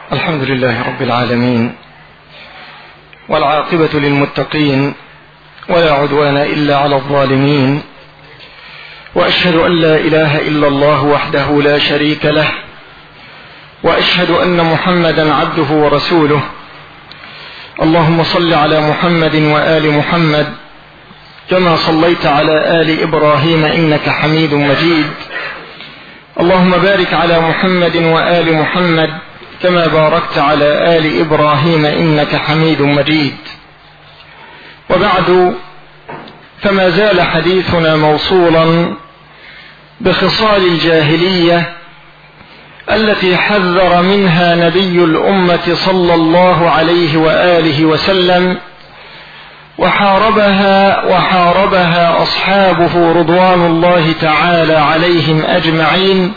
الحمد لله رب العالمين، والعاقبة للمتقين، ولا عدوان إلا على الظالمين، وأشهد أن لا إله إلا الله وحده لا شريك له، وأشهد أن محمدا عبده ورسوله. اللهم صل على محمد وآل محمد كما صليت على آل إبراهيم إنك حميد مجيد. اللهم بارك على محمد وآل محمد كما باركت على آل إبراهيم إنك حميد مجيد. وبعد، فما زال حديثنا موصولا بخصال الجاهلية التي حذر منها نبي الأمة صلى الله عليه وآله وسلم، وحاربها أصحابه رضوان الله تعالى عليهم أجمعين،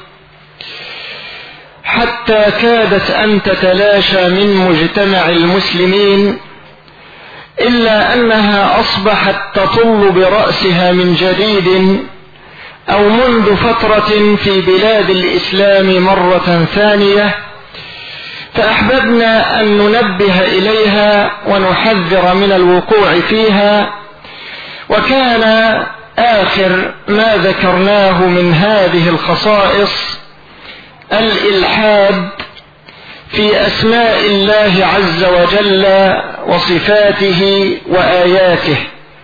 حتى كادت أن تتلاشى من مجتمع المسلمين، إلا أنها أصبحت تطل برأسها من جديد أو منذ فترة في بلاد الإسلام مرة ثانية، فأحببنا أن ننبه إليها ونحذر من الوقوع فيها. وكان آخر ما ذكرناه من هذه الخصائص الإلحاد في أسماء الله عز وجل وصفاته وآياته،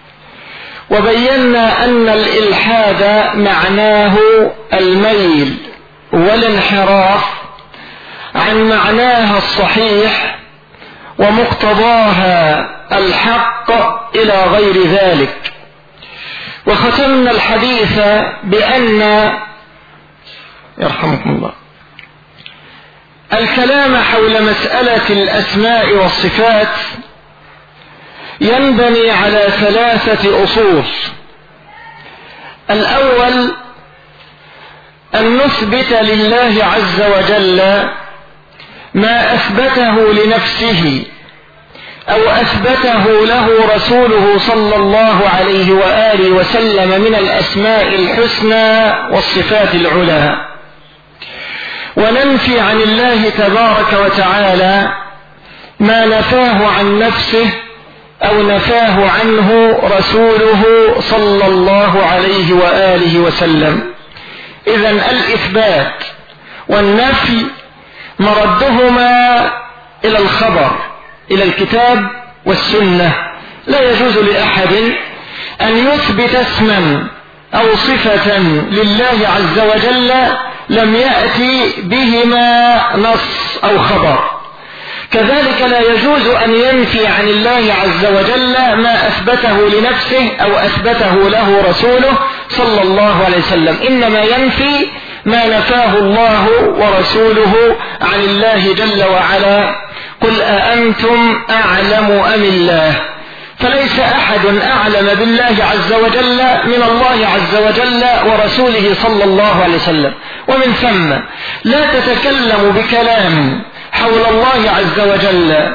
وبينا أن الإلحاد معناه الميل والانحراف عن معناها الصحيح ومقتضاها الحق إلى غير ذلك. وختمنا الحديث بأن يرحمكم الله الكلام حول مسألة الأسماء والصفات ينبني على 3 أصول. الأول، أن نثبت لله عز وجل ما أثبته لنفسه أو أثبته له رسوله صلى الله عليه وآله وسلم من الأسماء الحسنى والصفات العلى، وننفي عن الله تبارك وتعالى ما نفاه عن نفسه أو نفاه عنه رسوله صلى الله عليه وآله وسلم. إذن الإثبات والنفي مردهما إلى الخبر، إلى الكتاب والسنة. لا يجوز لأحد أن يثبت اسما أو صفة لله عز وجل لم يأتي بهما نص أو خبر. كذلك لا يجوز أن ينفي عن الله عز وجل ما أثبته لنفسه أو أثبته له رسوله صلى الله عليه وسلم، إنما ينفي ما نفاه الله ورسوله عن الله جل وعلا. قل أأنتم أعلم أم الله؟ فليس أحد أعلم بالله عز وجل من الله عز وجل ورسوله صلى الله عليه وسلم. ومن ثم لا تتكلم بكلام حول الله عز وجل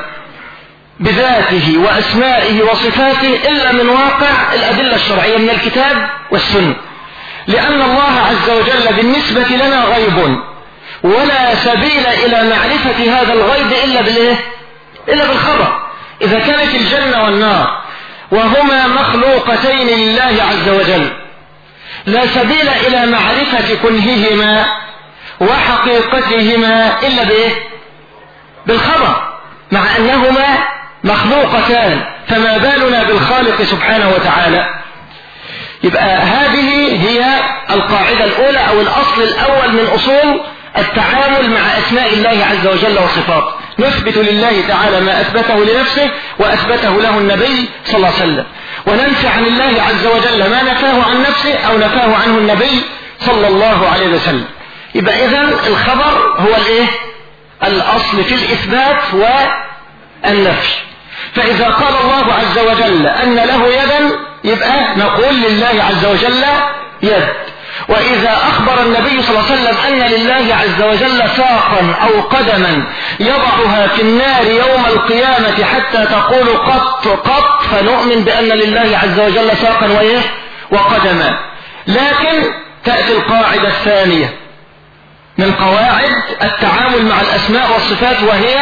بذاته وأسمائه وصفاته إلا من واقع الأدلة الشرعية من الكتاب والسنة، لأن الله عز وجل بالنسبة لنا غيب، ولا سبيل إلى معرفة هذا الغيب إلا بالخبر. إذا كانت الجنة والنار وهما مخلوقتين لله عز وجل، لا سبيل إلى معرفة كنههما وحقيقتهما إلا بالخبر، مع أنهما مخلوقتان، فما بالنا بالخالق سبحانه وتعالى. يبقى هذه هي القاعدة الأولى أو الأصل الأول من أصول التعامل مع أسماء الله عز وجل وصفاته. نثبت لله تعالى ما أثبته لنفسه وأثبته له النبي صلى الله عليه وسلم، وننفي عن الله عز وجل ما نفاه عن نفسه أو نفاه عنه النبي صلى الله عليه وسلم. يبقى إذن الخبر هو الأصل في الإثبات والنفي. فإذا قال الله عز وجل أن له يدا، يبقى نقول لله عز وجل يد. وإذا أخبر النبي صلى الله عليه وسلم أن لله عز وجل ساقا أو قدما يضعها في النار يوم القيامة حتى تقول قط قط، فنؤمن بأن لله عز وجل ساقا وقدما. لكن تأتي القاعدة الثانية، من قواعد التعامل مع الأسماء والصفات، وهي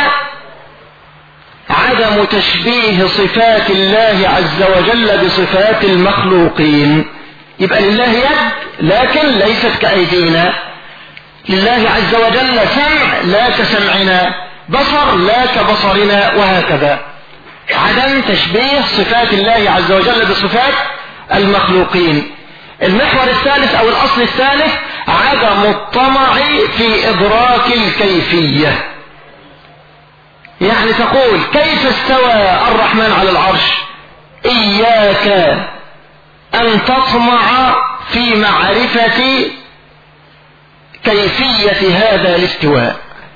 عدم تشبيه صفات الله عز وجل بصفات المخلوقين. يبقى لله يد لكن ليست كأيدينا، لله عز وجل سمع لا كسمعنا، بصر لا كبصرنا، وهكذا. عدم تشبيه صفات الله عز وجل بصفات المخلوقين. المحور الثالث أو الأصل الثالث عدم الطمع في إدراك الكيفية. يعني تقول كيف استوى الرحمن على العرش؟ إياك أن تطمع في معرفة كيفية هذا الاستواء،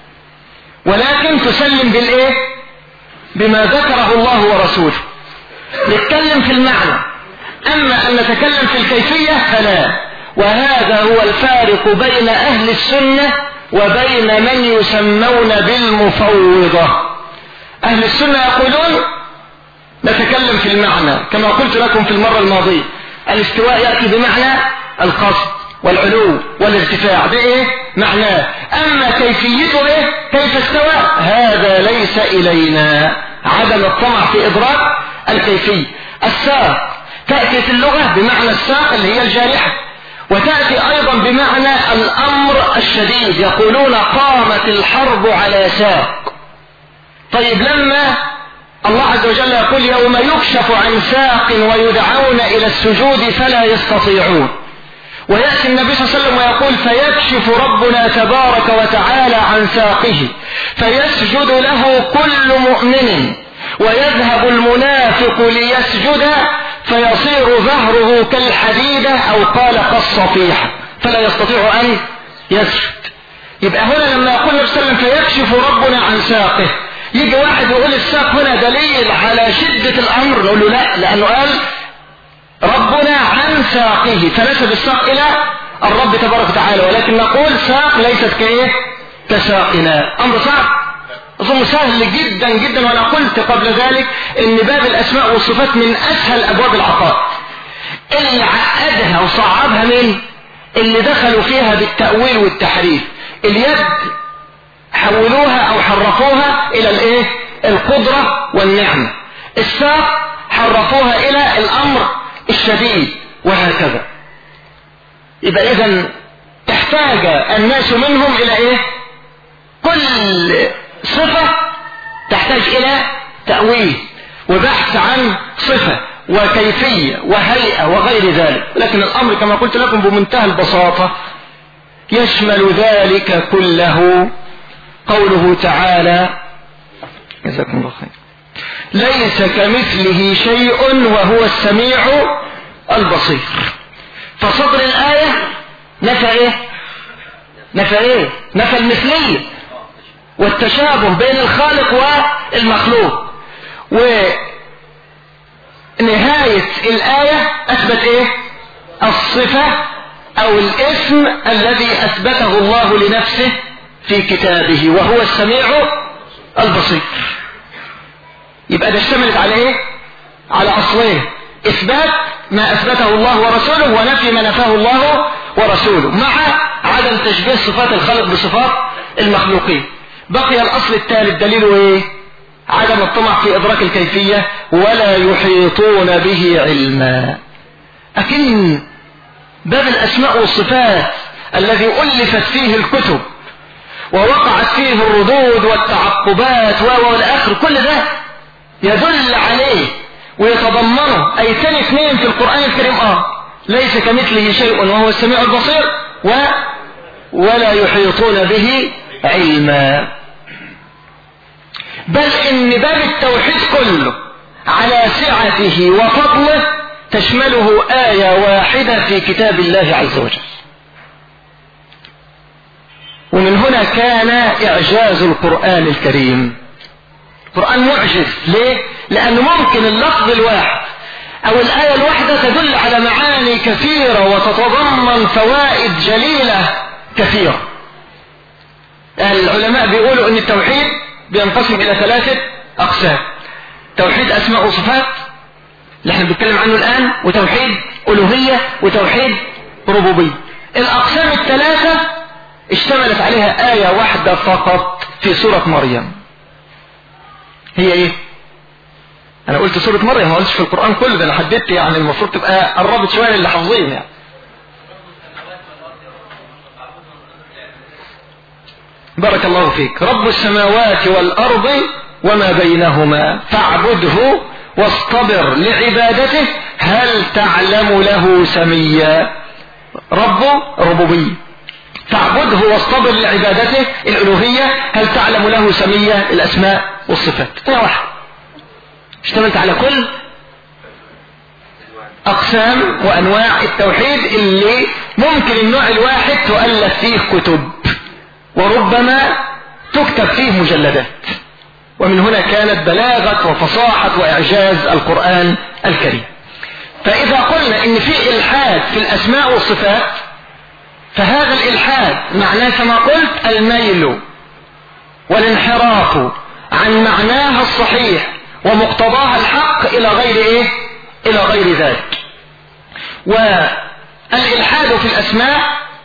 ولكن تسلم بالإيه؟ بما ذكره الله ورسوله. نتكلم في المعنى، أما أن نتكلم في الكيفية فلا. وهذا هو الفارق بين أهل السنة وبين من يسمون بالمفوضة. أهل السنة يقولون نتكلم في المعنى، كما قلت لكم في المرة الماضية، الاستواء يأتي بمعنى القصد والعلو والارتفاع، ده إيه معناه، أما كيفيته إيه، كيف استوى، هذا ليس إلينا. عدم الطمع في إدراك الكيفية. الساق تأتي في اللغة بمعنى الساق اللي هي الجارحة، وتأتي أيضا بمعنى الأمر الشديد، يقولون قامت الحرب على ساق. طيب لما الله عز وجل يقول يوم يكشف عن ساق ويدعون إلى السجود فلا يستطيعون، ويأتي النبي صلى الله عليه وسلم ويقول فيكشف ربنا تبارك وتعالى عن ساقه فيسجد له كل مؤمن ويذهب المنافق ليسجد فيصير ظهره كالحديدة أو قال كالصفيحة فلا يستطيع أن يسجد. يبقى هنا لما يقول النبي صلى الله عليه وسلم فيكشف ربنا عن ساقه، يجي واحد يقول الساق هنا دليل على شدة الأمر، نقول له لا، لأنه قال ربنا عن ساقه فنسب الساق إلى الرب تبارك وتعالى، ولكن نقول ساق ليست كإيه كساقنا. أمر صعب، أظن سهل جدا جدا. وأنا قلت قبل ذلك إن باب الأسماء والصفات من أسهل أبواب العقائد. اللي عقدها وصعبها من اللي دخلوا فيها بالتأويل والتحريف. اليد حولوها أو حرفوها إلى الإيه القدرة والنعمة، الساق حرفوها إلى الأمر الشديد، وهكذا. يبقى إذن احتاج الناس منهم إلى إيه؟ كل صفة تحتاج إلى تأويل وبحث عن صفة وكيفية وهيئة وغير ذلك، لكن الأمر كما قلت لكم بمنتهى البساطة يشمل ذلك كله. قوله تعالى جزاكم الله خير ليس كمثله شيء وهو السميع البصير. فصدر الآية نفى ايه؟ نفى المثلية والتشابه بين الخالق والمخلوق، ونهاية الآية أثبت ايه؟ الصفة أو الاسم الذي أثبته الله لنفسه في كتابه وهو السميع البصير. يبقى ده اشتملت على ايه؟ على أصلين: إثبات ما أثبته الله ورسوله، ونفي ما نفاه الله ورسوله، مع عدم تشبيه صفات الخالق بصفات المخلوقين. بقي الأصل الثالث دليله ايه؟ عدم الطمع في إدراك الكيفية، ولا يحيطون به علما. لكن باب الأسماء والصفات الذي ألفت فيه الكتب ووقعت فيه الردود والتعقبات والآخر، كل ده يدل عليه ويتضمنه أيتين اثنين في القرآن الكريم: ليس كمثله شيء وهو السميع البصير، ولا يحيطون به علما. بل إن باب التوحيد كله على سعته وفضله تشمله آية واحدة في كتاب الله عز وجل. ومن هنا كان إعجاز القرآن الكريم. القرآن معجز ليه؟ لأنه ممكن اللفظ الواحد أو الآية الواحدة تدل على معاني كثيرة وتتضمن فوائد جليلة كثيرة. العلماء بيقولوا أن التوحيد بينقسم إلى 3 أقسام: توحيد أسماء وصفات اللي احنا بنتكلم عنه الآن، وتوحيد ألوهية، وتوحيد ربوبية. الأقسام ال3 اشتملت عليها آية واحدة فقط في سورة مريم. هي ايه؟ انا قلت سورة مريم، ما قلتش في القرآن كله، ده انا حددت يعني المفروض تبقى قربت شوية للي حافظين يعني. بارك الله فيك. رب السماوات والأرض وما بينهما فاعبده واصطبر لعبادته هل تعلم له سميا. ربوبية، فاعبده واصطبر لعبادته الألوهية، هل تعلم له سميا الأسماء والصفات. هي واحد اشتملت على كل أقسام وأنواع التوحيد اللي ممكن النوع الواحد تؤلف فيه كتب وربما تكتب فيه مجلدات. ومن هنا كانت بلاغة وفصاحة وإعجاز القرآن الكريم. فإذا قلنا إن في إلحاد في الأسماء والصفات، فهذا الإلحاد معناه كما قلت الميل والانحراف عن معناها الصحيح ومقتضاها الحق إلى غير إيه؟ إلى غير ذلك. والإلحاد في الأسماء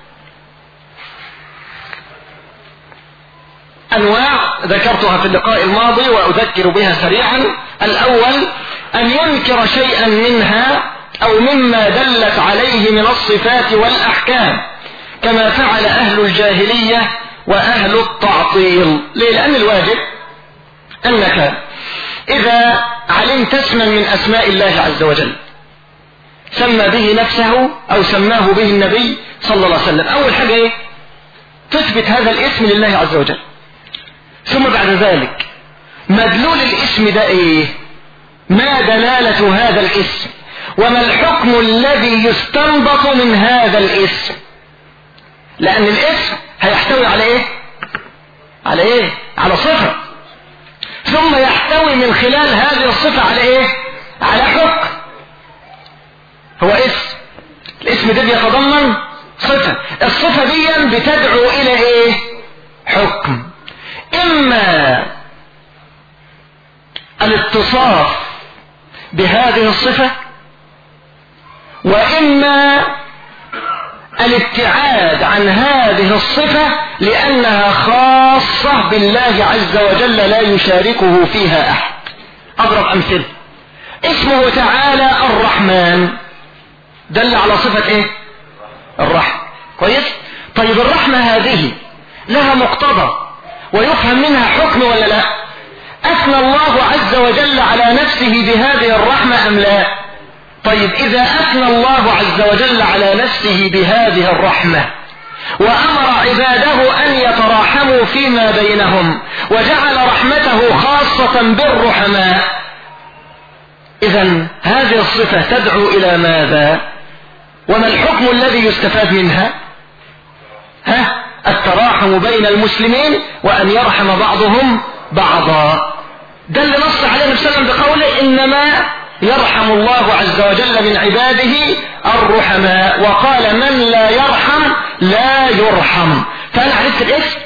أنواع ذكرتها في اللقاء الماضي وأذكر بها سريعا. الأول أن ينكر شيئا منها أو مما دلت عليه من الصفات والأحكام، كما فعل أهل الجاهلية وأهل التعطيل. ليه؟ لأن الواجب أنك إذا علمت اسما من أسماء الله عز وجل سمى به نفسه أو سماه به النبي صلى الله عليه وسلم، أول حاجة إيه؟ تثبت هذا الاسم لله عز وجل. ثم بعد ذلك مدلول الاسم ده إيه؟ ما دلالة هذا الاسم؟ وما الحكم الذي يستنبط من هذا الاسم؟ لأن الاسم هيحتوي على إيه؟ على إيه؟ على صفة، ثم يحتوي من خلال هذه الصفة على إيه؟ على حكم. هو اسم، الاسم ده بيتضمن صفة، الصفة دي بتدعو إلى إيه؟ حكم. إما الاتصاف بهذه الصفة، وإما الابتعاد عن هذه الصفة لأنها خاصة بالله عز وجل لا يشاركه فيها أحد. أضرب أمثلة. اسمه تعالى الرحمن دل على صفة إيه؟ الرحمة. كويس؟ طيب الرحمة هذه لها مقتضى ويفهم منها حكم ولا لا؟ أثنى الله عز وجل على نفسه بهذه الرحمة أم لا؟ طيب إذا أثنى الله عز وجل على نفسه بهذه الرحمة وأمر عباده أن يتراحموا فيما بينهم وجعل رحمته خاصة بالرحماء، إذن هذه الصفة تدعو إلى ماذا؟ وما الحكم الذي يستفاد منها؟ التراحم بين المسلمين وأن يرحم بعضهم بعضا. ده اللي نص عليه النبي صلى الله عليه وسلم بقوله إنما يرحم الله عز وجل من عباده الرحماء، وقال من لا يرحم لا يرحم. فأنا عرفت الاسم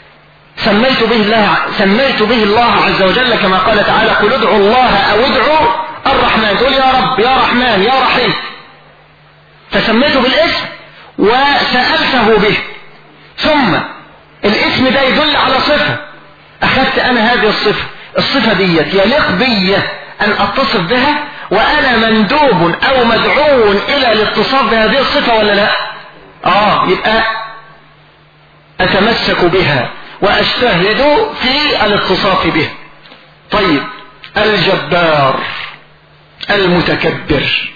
سميت به الله عز وجل كما قال تعالى قل ادعوا الله أو ادعوا الرحمن، تقول يا رب يا رحمن يا رحيم، فسميته بالاسم وسألته به. ثم الاسم ده يدل على صفة، أخذت أنا هذه الصفة ديت يليق بي أن أتصف بها، وأنا مندوب أو مدعو إلى الاتصاف بهذه الصفة ولا لا؟ يبقى أتمسك بها وأجتهد في الاتصاف بها. طيب الجبار المتكبر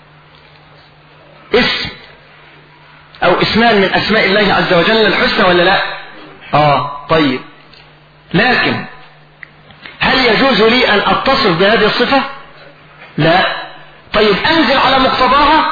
اسم أو اسمان من أسماء الله عز وجل الحسنى ولا لا؟ طيب لكن هل يجوز لي أن أتصف بهذه الصفة؟ لا. طيب أنزل على مقتضاها؟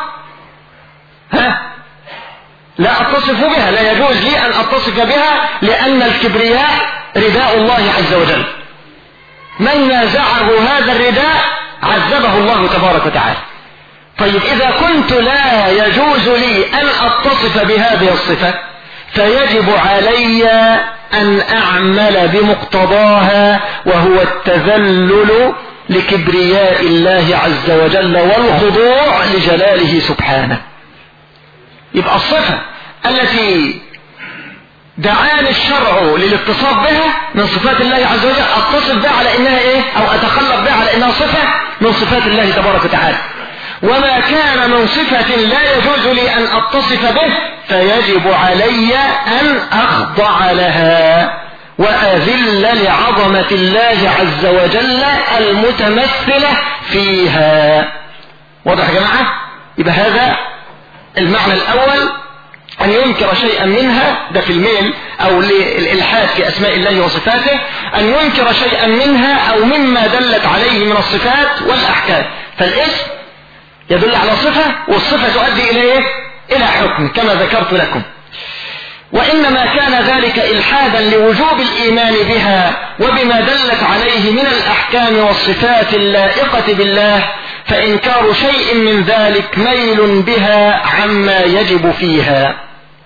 لا أتصف بها، لا يجوز لي أن أتصف بها، لأن الكبرياء رداء الله عز وجل، من نازعه هذا الرداء عذبه الله تبارك وتعالى. طيب إذا كنت لا يجوز لي أن أتصف بهذه الصفة فيجب علي أن أعمل بمقتضاها، وهو التذلل لكبرياء الله عز وجل والخضوع لجلاله سبحانه. يبقى الصفة التي دعاني الشرع للاتصاف بها من صفات الله عز وجل، اتصف بها على انها ايه، او اتخلق بها على انها صفة من صفات الله تبارك وتعالى. وما كان من صفة لا يجوز لي ان اتصف به فيجب علي ان اخضع لها واذل لعظمة الله عز وجل المتمثلة فيها. واضح يا جماعة؟ يبقى هذا المعنى الاول، أن ينكر شيئا منها، ده في الميل أو للإلحاد في أسماء الله وصفاته، أن ينكر شيئا منها أو مما دلت عليه من الصفات والأحكام. فالاسم يدل على صفة، والصفة تؤدي إليه إلى حكم كما ذكرت لكم. وإنما كان ذلك إلحادا لوجوب الإيمان بها وبما دلت عليه من الأحكام والصفات اللائقة بالله، فإنكار شيء من ذلك ميل بها عما يجب فيها.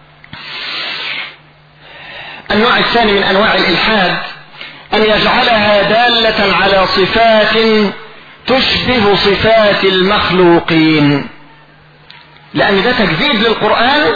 النوع الثاني من أنواع الإلحاد أن يجعلها دالة على صفات تشبه صفات المخلوقين، لأن ده تكذيب للقرآن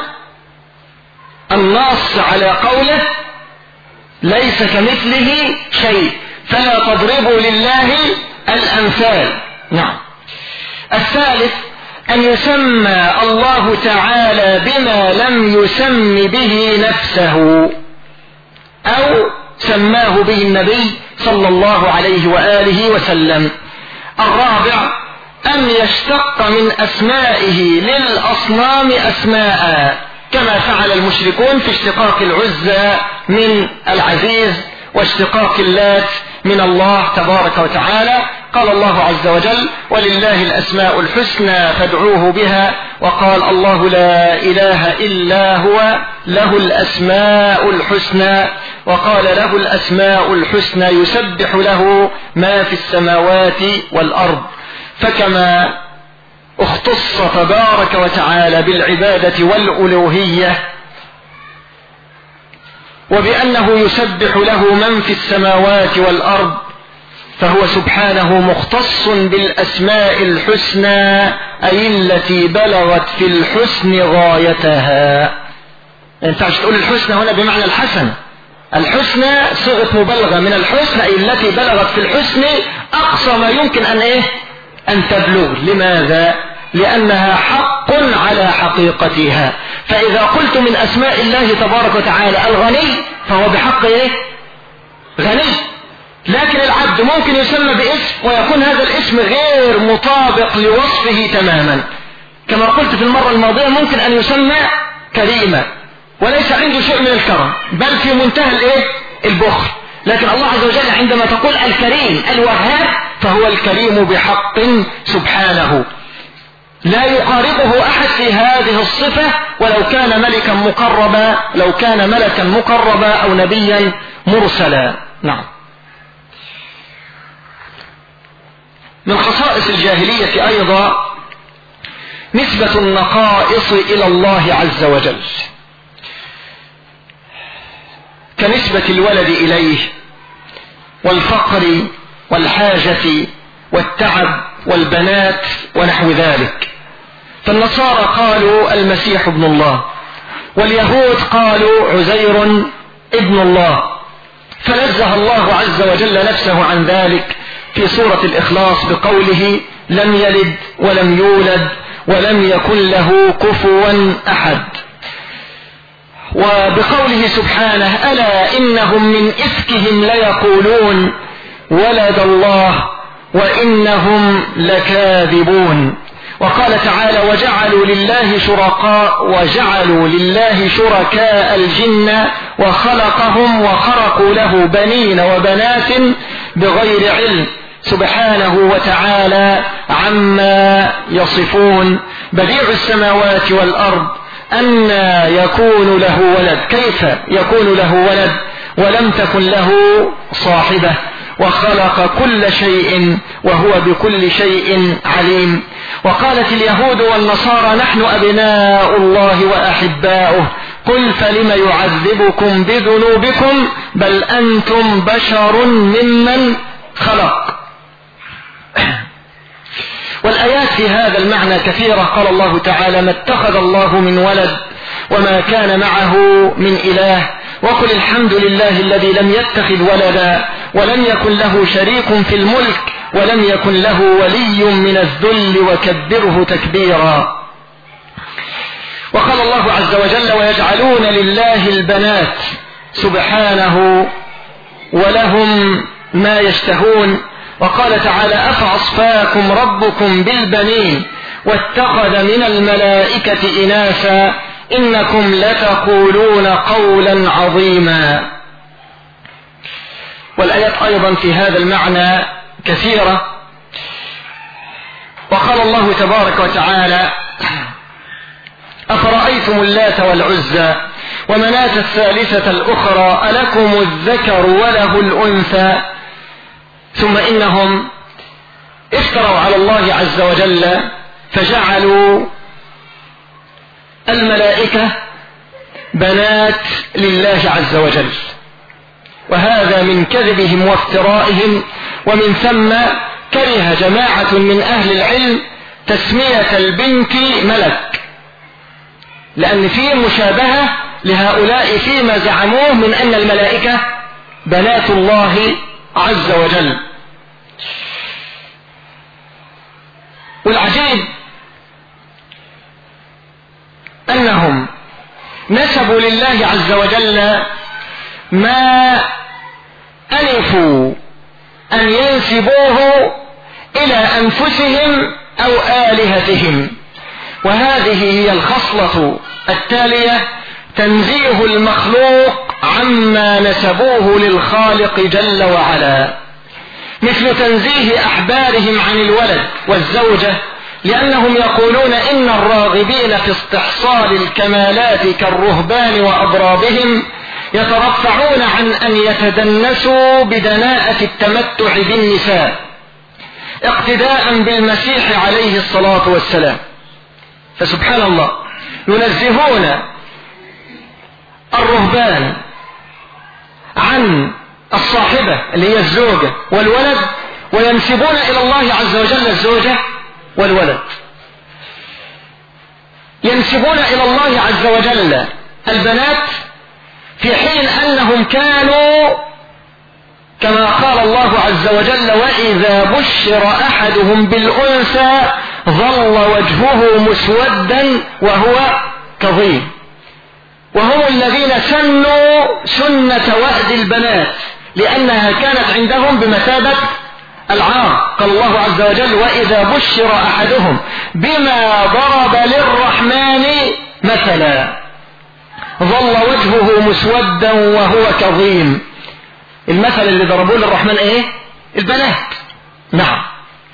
النص على قوله ليس كمثله شيء فلا تضربوا لله الأمثال. نعم. الثالث أن يسمى الله تعالى بما لم يسم به نفسه أو سماه به النبي صلى الله عليه وآله وسلم. الرابع أن يشتق من أسمائه للأصنام أسماء كما فعل المشركون في اشتقاق العزى من العزيز واشتقاق اللات من الله تبارك وتعالى. قال الله عز وجل ولله الأسماء الحسنى فادعوه بها، وقال الله لا إله إلا هو له الأسماء الحسنى، وقال له الأسماء الحسنى يسبح له ما في السماوات والأرض. فكما اختص تبارك وتعالى بالعبادة والألوهية وبأنه يسبح له من في السماوات والأرض، فهو سبحانه مختص بالأسماء الحسنى أي التي بلغت في الحسن غايتها. ما ينفعش تقول الحسنى هنا بمعنى الحسن، الحسنى صيغة مبالغة من الحسن أي التي بلغت في الحسن أقصى ما يمكن أن تبلغ. لماذا؟ لأنها حق على حقيقتها. فإذا قلت من أسماء الله تبارك وتعالى الغني فهو بحق غني، لكن العبد ممكن يسمى باسم ويكون هذا الاسم غير مطابق لوصفه تماما. كما قلت في المرة الماضية ممكن أن يسمى كريما وليس عنده شيء من الكرم بل في منتهى البخل، لكن الله عز وجل عندما تقول الكريم الوهاب فهو الكريم بحق سبحانه، لا يقاربه أحد في هذه الصفة ولو كان ملكا مقربا، لو كان ملكا مقربا أو نبيا مرسلا. نعم. من خصائص الجاهلية أيضا نسبة النقائص إلى الله عز وجل، كنسبة الولد إليه والفقر والحاجة والتعب والبنات ونحو ذلك. فالنصارى قالوا المسيح ابن الله، واليهود قالوا عزير ابن الله، فنزه الله عز وجل نفسه عن ذلك في سورة الإخلاص بقوله لم يلد ولم يولد ولم يكن له كفوا أحد، وبقوله سبحانه ألا إنهم من إفكهم ليقولون ولد الله وإنهم لكاذبون. وقال تعالى وجعلوا لله شركاء الجن وخلقهم وخرقوا له بنين وبنات بغير علم سبحانه وتعالى عما يصفون. بديع السماوات والأرض أنى يكون له ولد، كيف يكون له ولد ولم تكن له صاحبة، وخلق كل شيء وهو بكل شيء عليم. وقالت اليهود والنصارى نحن أبناء الله وأحباؤه، قل فلم يعذبكم بذنوبكم بل أنتم بشر ممن خلق. والآيات في هذا المعنى كثيرة. قال الله تعالى ما اتخذ الله من ولد وما كان معه من إله وقل الحمد لله الذي لم يتخذ ولدا ولم يكن له شريك في الملك ولم يكن له ولي من الذل وكبره تكبيرا. وقال الله عز وجل ويجعلون لله البنات سبحانه ولهم ما يشتهون. وقال تعالى أفأصفاكم ربكم بالبنين واتخذ من الملائكة إناثا إنكم لتقولون قولا عظيما. والآيات أيضا في هذا المعنى كثيرة. وقال الله تبارك وتعالى أفرأيتم اللات والعزى ومناة الثالثة الأخرى ألكم الذكر وله الأنثى. ثم إنهم افتروا على الله عز وجل فجعلوا الملائكة بنات لله عز وجل، وهذا من كذبهم وافترائهم. ومن ثم كره جماعة من أهل العلم تسمية البنت ملك، لأن فيه مشابهة لهؤلاء فيما زعموه من أن الملائكة بنات الله عز وجل. والعجيب أنهم نسبوا لله عز وجل ما ألفوا أن ينسبوه إلى أنفسهم أو آلهتهم. وهذه هي الخصلة التالية: تنزيه المخلوق عما نسبوه للخالق جل وعلا، مثل تنزيه أحبارهم عن الولد والزوجة، لأنهم يقولون إن الراغبين في استحصال الكمالات كالرهبان وأضرابهم يترفعون عن أن يتدنسوا بدناءة التمتع بالنساء اقتداء بالمسيح عليه الصلاة والسلام. فسبحان الله، ينزهون الرهبان عن الصاحبة اللي هي الزوجة والولد، وينسبون إلى الله عز وجل الزوجة والولد. ينسبون إلى الله عز وجل البنات في حين أنهم كانوا كما قال الله عز وجل وإذا بشر أحدهم بالأنثى ظل وجهه مسودا وهو كظيم. وهم الذين سنوا سنة وأد البنات لأنها كانت عندهم بمثابة العار. قال الله عز وجل وإذا بشر أحدهم بما ضرب للرحمن مثلا ظل وجهه مسودا وهو كظيم. المثل اللي ضربوه للرحمن ايه؟ البنات. نعم.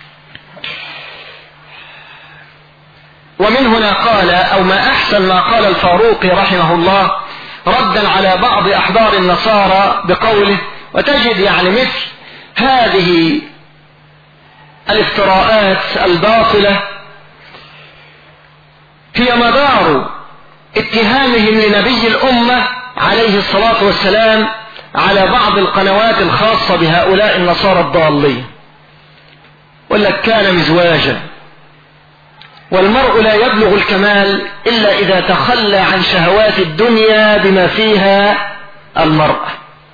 ومن هنا قال أو ما أحسن ما قال الفاروقي رحمه الله ردا على بعض أحبار النصارى بقوله: وتجد يعني مثل هذه الافتراءات الباطلة هي مدار اتهامهم لنبي الأمة عليه الصلاة والسلام على بعض القنوات الخاصة بهؤلاء النصارى الضالين. ولك كان مزواجا، والمرء لا يبلغ الكمال إلا إذا تخلى عن شهوات الدنيا بما فيها المرأة.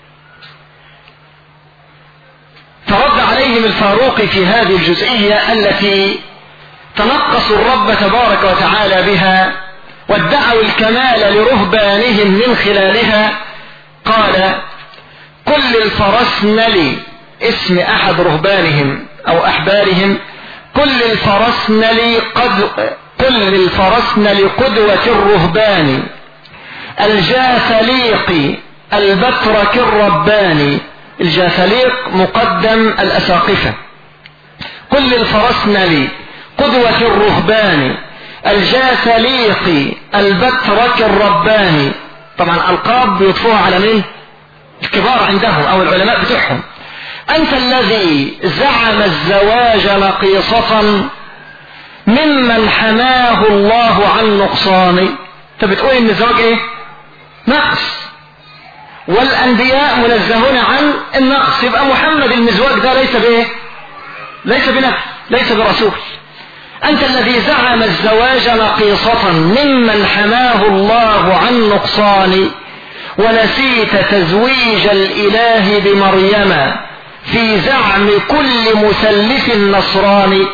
فرد عليهم الفاروقي في هذه الجزئية التي تنقصوا الرب تبارك وتعالى بها وادعوا الكمال لرهبانهم من خلالها. قال: كل الفرسنل، اسم أحد رهبانهم أو أحبارهم، كل الفرسنل قدوة الرهبان الجاثليق البترك الرباني. الجاثليق مقدم الأساقفة. كل الفرسنل قدوة الرهبان الجاثليق البترك الرباني. طبعا ألقاب بيطفوها على مين؟ الكبار عندهم أو العلماء بتوعهم. أنت الذي زعم الزواج نقيصة ممن حماه الله عن نقصان. انت بتقول ان الزواج ايه؟ نقص، والأنبياء منزهون عن النقص. يبقى محمد المزواج ده ليس بايه؟ ليس بنبي، ليس برسول. أنت الذي زعم الزواج نقيصة ممن حماه الله عن نقصان ونسيت تزويج الإله بمريم في زعم كل مثلث نصراني.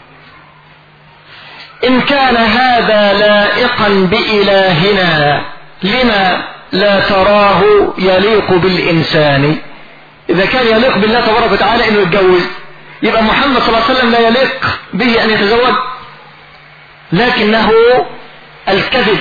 إن كان هذا لائقا بإلهنا لما لا تراه يليق بالإنسان؟ إذا كان يليق بالله تبارك وتعالى إنه يتجوز، يبقى محمد صلى الله عليه وسلم لا يليق به أن يتزوج. لكنه الكذب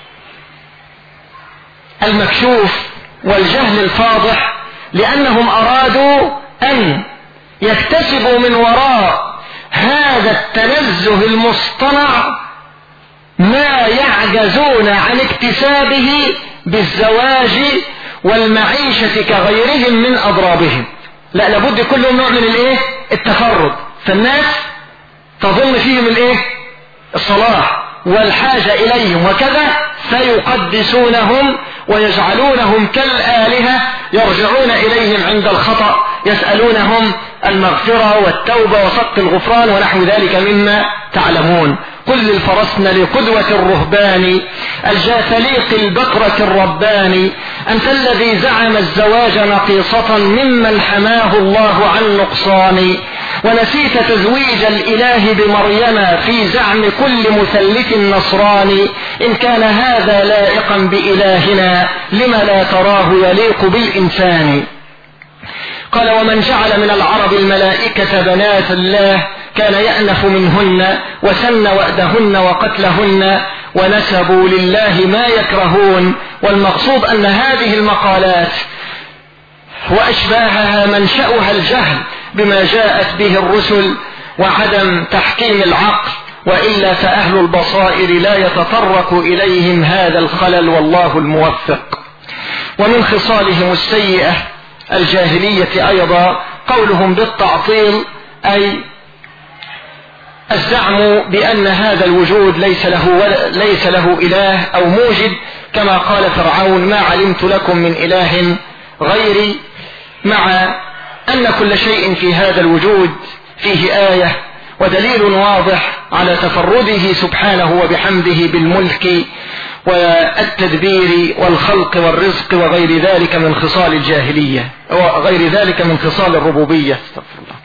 المكشوف والجهل الفاضح، لأنهم أرادوا أن يكتسبوا من وراء هذا التنزه المصطنع ما يعجزون عن اكتسابه بالزواج والمعيشة كغيرهم من أضرابهم. لا، لابد كلهم نوع من التفرد، فالناس تظن فيهم الصلاح والحاجة إليهم، وكذا فيقدسونهم ويجعلونهم كالآلهة، يرجعون إليهم عند الخطأ، يسألونهم المغفرة والتوبة وصدق الغفران ونحو ذلك مما تعلمون. قل للفرسن لقدوة الرهبان الجاثليق البقرة الرباني، أنت الذي زعم الزواج نقيصة ممن حماه الله عن نقصان، ونسيت تزويج الإله بمريم في زعم كل مثلث نصراني. إن كان هذا لائقا بإلهنا لما لا تراه يليق بالإنسان؟ قال: ومن جعل من العرب الملائكة بنات الله كان يأنف منهن وسن وأدهن وقتلهن، ونسبوا لله ما يكرهون. والمقصود أن هذه المقالات وأشباهها منشأها الجهل بما جاءت به الرسل وعدم تحكيم العقل، وإلا فأهل البصائر لا يتطرق إليهم هذا الخلل، والله الموفق. ومن خصالهم السيئة الجاهلية أيضا قولهم بالتعطيل، أي الزعم بأن هذا الوجود ليس له إله أو موجد، كما قال فرعون: ما علمت لكم من إله غيري، مع أن كل شيء في هذا الوجود فيه آية ودليل واضح على تفرده سبحانه وبحمده بالملك والتدبير والخلق والرزق وغير ذلك من خصال الجاهلية وغير ذلك من خصال الربوبية. استغفر الله.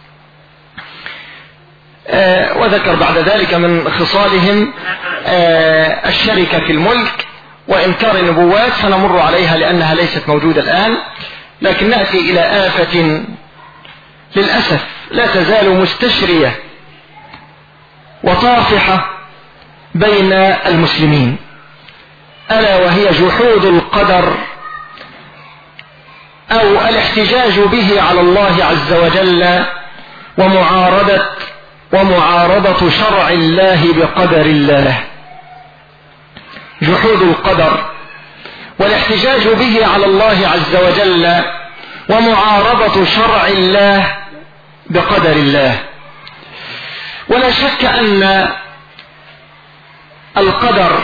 وذكر بعد ذلك من خصالهم الشركة في الملك وإنكار النبوات، سنمر عليها لأنها ليست موجودة الآن. لكن نأتي إلى آفة للأسف لا تزال مستشرية وطافحة بين المسلمين، ألا وهي جحود القدر أو الاحتجاج به على الله عز وجل ومعارضة شرع الله بقدر الله. جحود القدر والاحتجاج به على الله عز وجل ومعارضة شرع الله بقدر الله. ولا شك أن القدر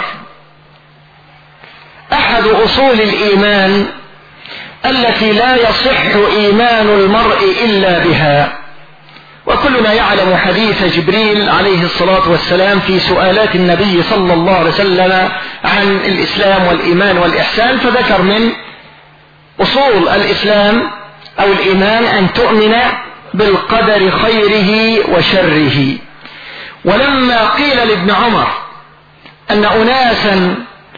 أحد أصول الإيمان التي لا يصح إيمان المرء إلا بها. وكلنا يعلم حديث جبريل عليه الصلاة والسلام في سؤالات النبي صلى الله عليه وسلم عن الإسلام والإيمان والإحسان، فذكر من أصول الإسلام أو الإيمان أن تؤمن بالقدر خيره وشره. ولما قيل لابن عمر أن أناسا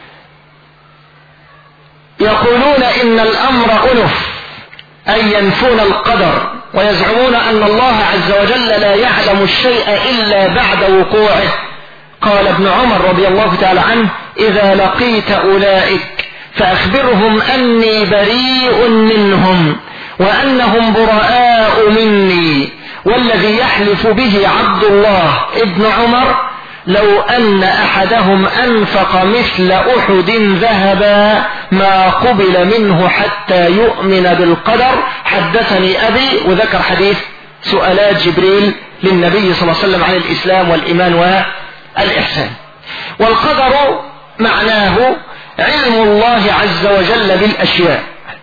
يقولون إن الأمر أنف، أي ينفون القدر ويزعمون أن الله عز وجل لا يعلم الشيء إلا بعد وقوعه، قال ابن عمر رضي الله تعالى عنه: إذا لقيت أولئك فأخبرهم أني بريء منهم وأنهم براء مني، والذي يحلف به عبد الله ابن عمر لو أن أحدهم أنفق مثل أحد ذهبا ما قبل منه حتى يؤمن بالقدر. حدثني أبي، وذكر حديث سؤالات جبريل للنبي صلى الله عليه وسلم عن الإسلام والإيمان والإحسان. والقدر معناه علم الله عز وجل بالأشياء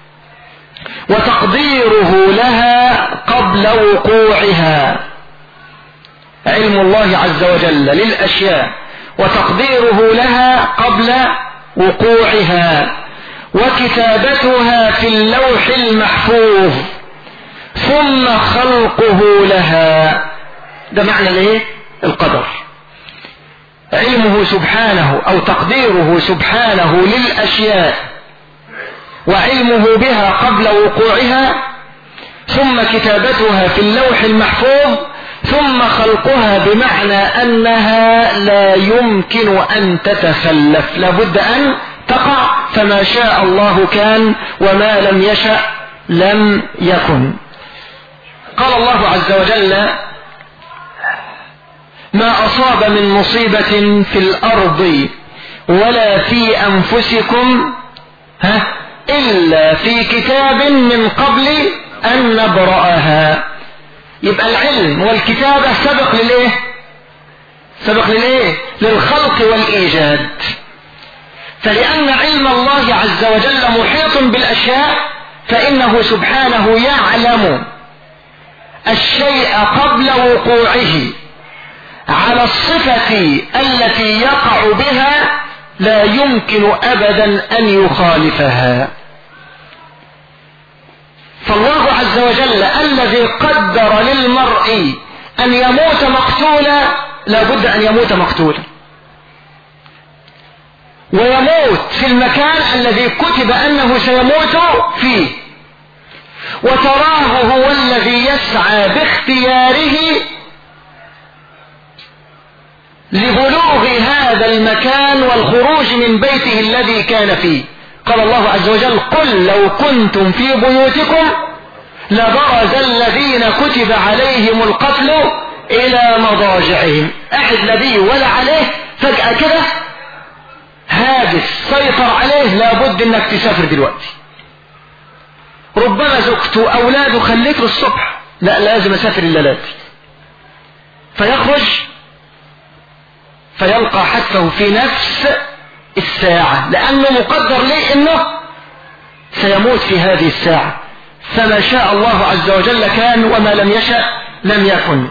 وتقديره لها قبل وقوعها. علم الله عز وجل للأشياء وتقديره لها قبل وقوعها. وكتابتها في اللوح المحفوظ ثم خلقه لها. ده معنى الايه؟ القدر. علمه سبحانه او تقديره سبحانه للاشياء وعلمه بها قبل وقوعها، ثم كتابتها في اللوح المحفوظ، ثم خلقها، بمعنى انها لا يمكن ان تتخلف، لابد ان تقع، فما شاء الله كان وما لم يشأ لم يكن. قال الله عز وجل: ما أصاب من مصيبة في الأرض ولا في أنفسكم إلا في كتاب من قبل أن نبرأها. يبقى العلم والكتابة سبق للإيه؟ للخلق والإيجاد. فلأن علم الله عز وجل محيط بالأشياء، فإنه سبحانه يعلم الشيء قبل وقوعه على الصفة التي يقع بها، لا يمكن أبدا أن يخالفها. فالله عز وجل الذي قدر للمرء أن يموت مقتولا، لا بد أن يموت مقتولا، ويموت في المكان الذي كتب أنه سيموت فيه، وتراه هو الذي يسعى باختياره لبلوغ هذا المكان والخروج من بيته الذي كان فيه. قال الله عز وجل: قل لو كنتم في بيوتكم لبرز الذين كتب عليهم القتل إلى مضاجعهم. أحد نبي ولا عليه فجأة كده حادث سيطر عليه، لابد انك تسافر دلوقتي. ربما زوجته أولاده خليك للصبح، لا لازم أسافر الليلات. فيخرج فيلقى حتفه في نفس الساعة، لأنه مقدر ليه أنه سيموت في هذه الساعة. فما شاء الله عز وجل كان وما لم يشأ لم يكن.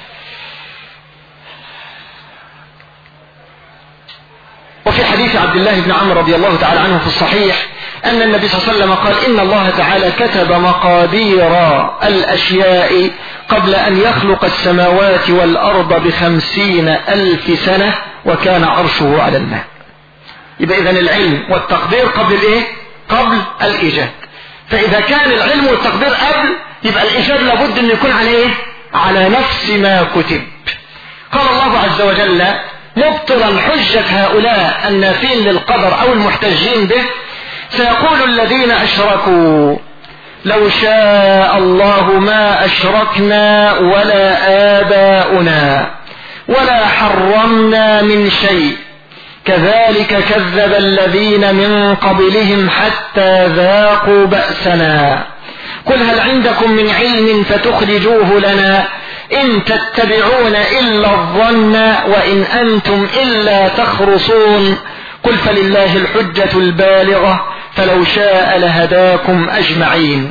وفي حديث عبد الله بن عمرو رضي الله تعالى عنه في الصحيح أن النبي صلى الله عليه وسلم قال: إن الله تعالى كتب مقادير الأشياء قبل أن يخلق السماوات والأرض 50,000 سنة وكان عرشه على الماء. يبقى إذن العلم والتقدير قبل الإيه؟ قبل الإيجاد. فإذا كان العلم والتقدير قبل، يبقى الإيجاد لابد أن يكون على إيه؟ على نفس ما كتب. قال الله عز وجل مبطلا حجة هؤلاء النافين للقدر أو المحتجين به: سيقول الذين أشركوا لو شاء الله ما أشركنا ولا آباؤنا ولا حرمنا من شيء كذلك كذب الذين من قبلهم حتى ذاقوا بأسنا قل هل عندكم من علم فتخرجوه لنا إن تتبعون إلا الظن وإن أنتم إلا تخرصون قل فلله الحجة البالغة فلو شاء لهداكم أجمعين.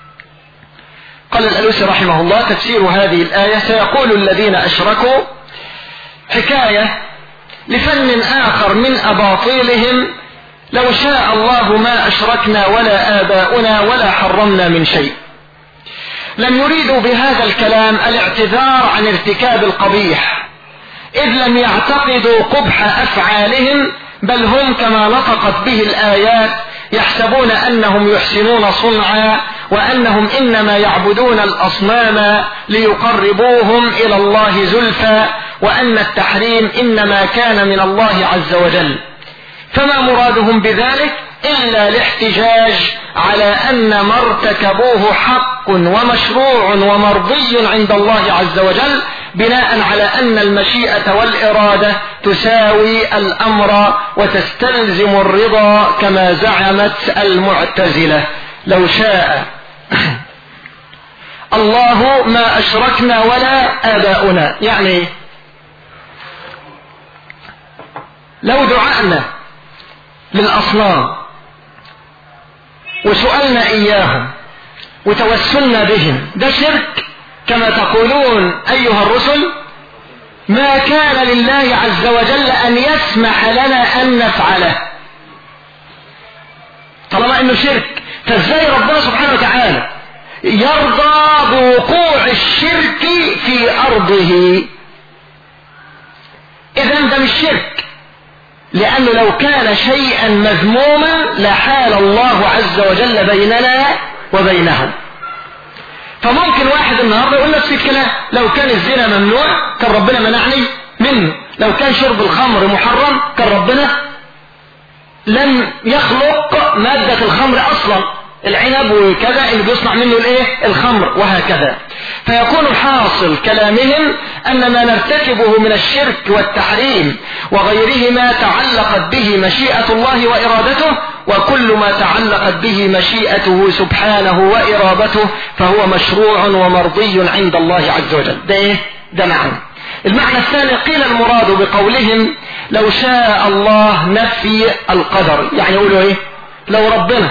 قال الألوسي رحمه الله: تفسير هذه الآية سيقول الذين أشركوا حكاية لفن آخر من أباطيلهم: لو شاء الله ما أشركنا ولا آباؤنا ولا حرمنا من شيء. لم يريدوا بهذا الكلام الاعتذار عن ارتكاب القبيح، إذ لم يعتقدوا قبح أفعالهم، بل هم كما نطقت به الآيات يحسبون أنهم يحسنون صنعا وأنهم إنما يعبدون الأصنام ليقربوهم إلى الله زلفى، وأن التحريم إنما كان من الله عز وجل. فما مرادهم بذلك إلا الاحتجاج على أن ما ارتكبوه حق ومشروع ومرضي عند الله عز وجل، بناء على أن المشيئة والإرادة تساوي الأمر وتستلزم الرضا كما زعمت المعتزلة. لو شاء الله ما أشركنا ولا آباؤنا، يعني لو دعأنا للأصنام وسؤالنا إياهم وتوسلنا بهم، ده شرك كما تقولون أيها الرسل؟ ما كان لله عز وجل أن يسمح لنا أن نفعله. طالما انه شرك، فازاي ربنا سبحانه وتعالى يرضى بوقوع الشرك في ارضه؟ اذا ده مش شرك، لانه لو كان شيئا مذموما لحال الله عز وجل بيننا وبينه. فممكن واحد النهارده يقول نفس الكلام، لو كان الزنا ممنوع كان ربنا منعني منه، لو كان شرب الخمر محرم كان ربنا لم يخلق مادة الخمر اصلا، العنب وكذا اللي بيصنع منه الايه؟ الخمر، وهكذا. فيكون حاصل كلامهم ان ما نرتكبه من الشرك والتحريم وغيرهما تعلقت به مشيئة الله وارادته، وكل ما تعلقت به مشيئته سبحانه وارادته فهو مشروع ومرضي عند الله عز وجل. ده معنى. المعنى الثاني، قيل المراد بقولهم لو شاء الله نفي القدر، يعني يقولوا ايه؟ لو ربنا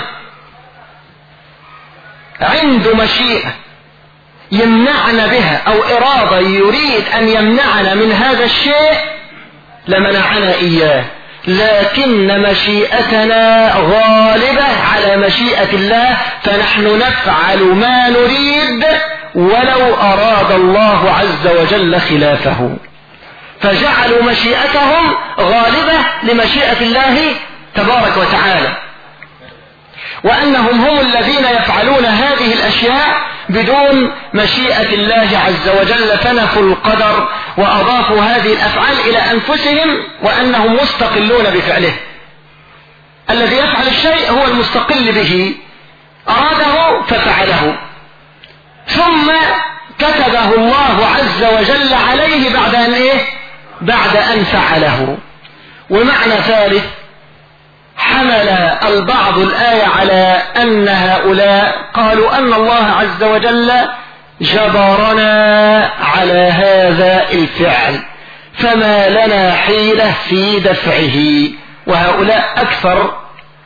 عنده مشيئة يمنعنا بها او ارادة يريد ان يمنعنا من هذا الشيء لمنعنا اياه، لكن مشيئتنا غالبة على مشيئة الله، فنحن نفعل ما نريد ولو اراد الله عز وجل خلافه. فجعلوا مشيئتهم غالبة لمشيئة الله تبارك وتعالى، وأنهم هم الذين يفعلون هذه الأشياء بدون مشيئة الله عز وجل، فنفوا القدر وأضافوا هذه الأفعال إلى أنفسهم وأنهم مستقلون بفعله. الذي يفعل الشيء هو المستقل به، أراده ففعله، ثم كتبه الله عز وجل عليه بعد أن فعله. ومعنى ثالث، حمل البعض الآية على أن هؤلاء قالوا أن الله عز وجل جبرنا على هذا الفعل فما لنا حيلة في دفعه. وهؤلاء أكثر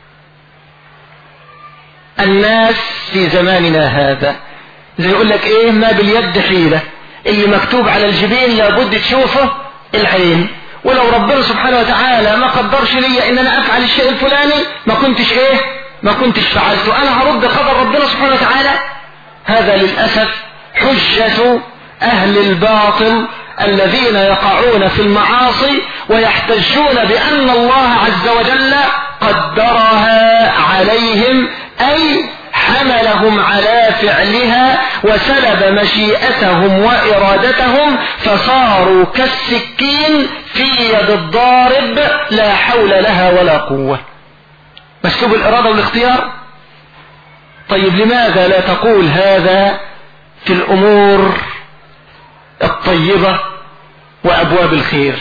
الناس في زماننا هذا، زي يقول لك ايه؟ ما باليد حيلة، اللي مكتوب على الجبين لابد تشوفه العين، ولو ربنا سبحانه وتعالى ما قدرش لي ان انا افعل الشيء الفلاني ما كنتش فعلته، انا هرد قدر ربنا سبحانه وتعالى. هذا للأسف حجة اهل الباطل الذين يقعون في المعاصي ويحتجون بان الله عز وجل قدرها عليهم، اي حملهم على فعلها وسلب مشيئتهم وإرادتهم، فصاروا كالسكين في يد الضارب لا حول لها ولا قوة. مسلوب الإرادة والاختيار. طيب لماذا لا تقول هذا في الأمور الطيبة وأبواب الخير؟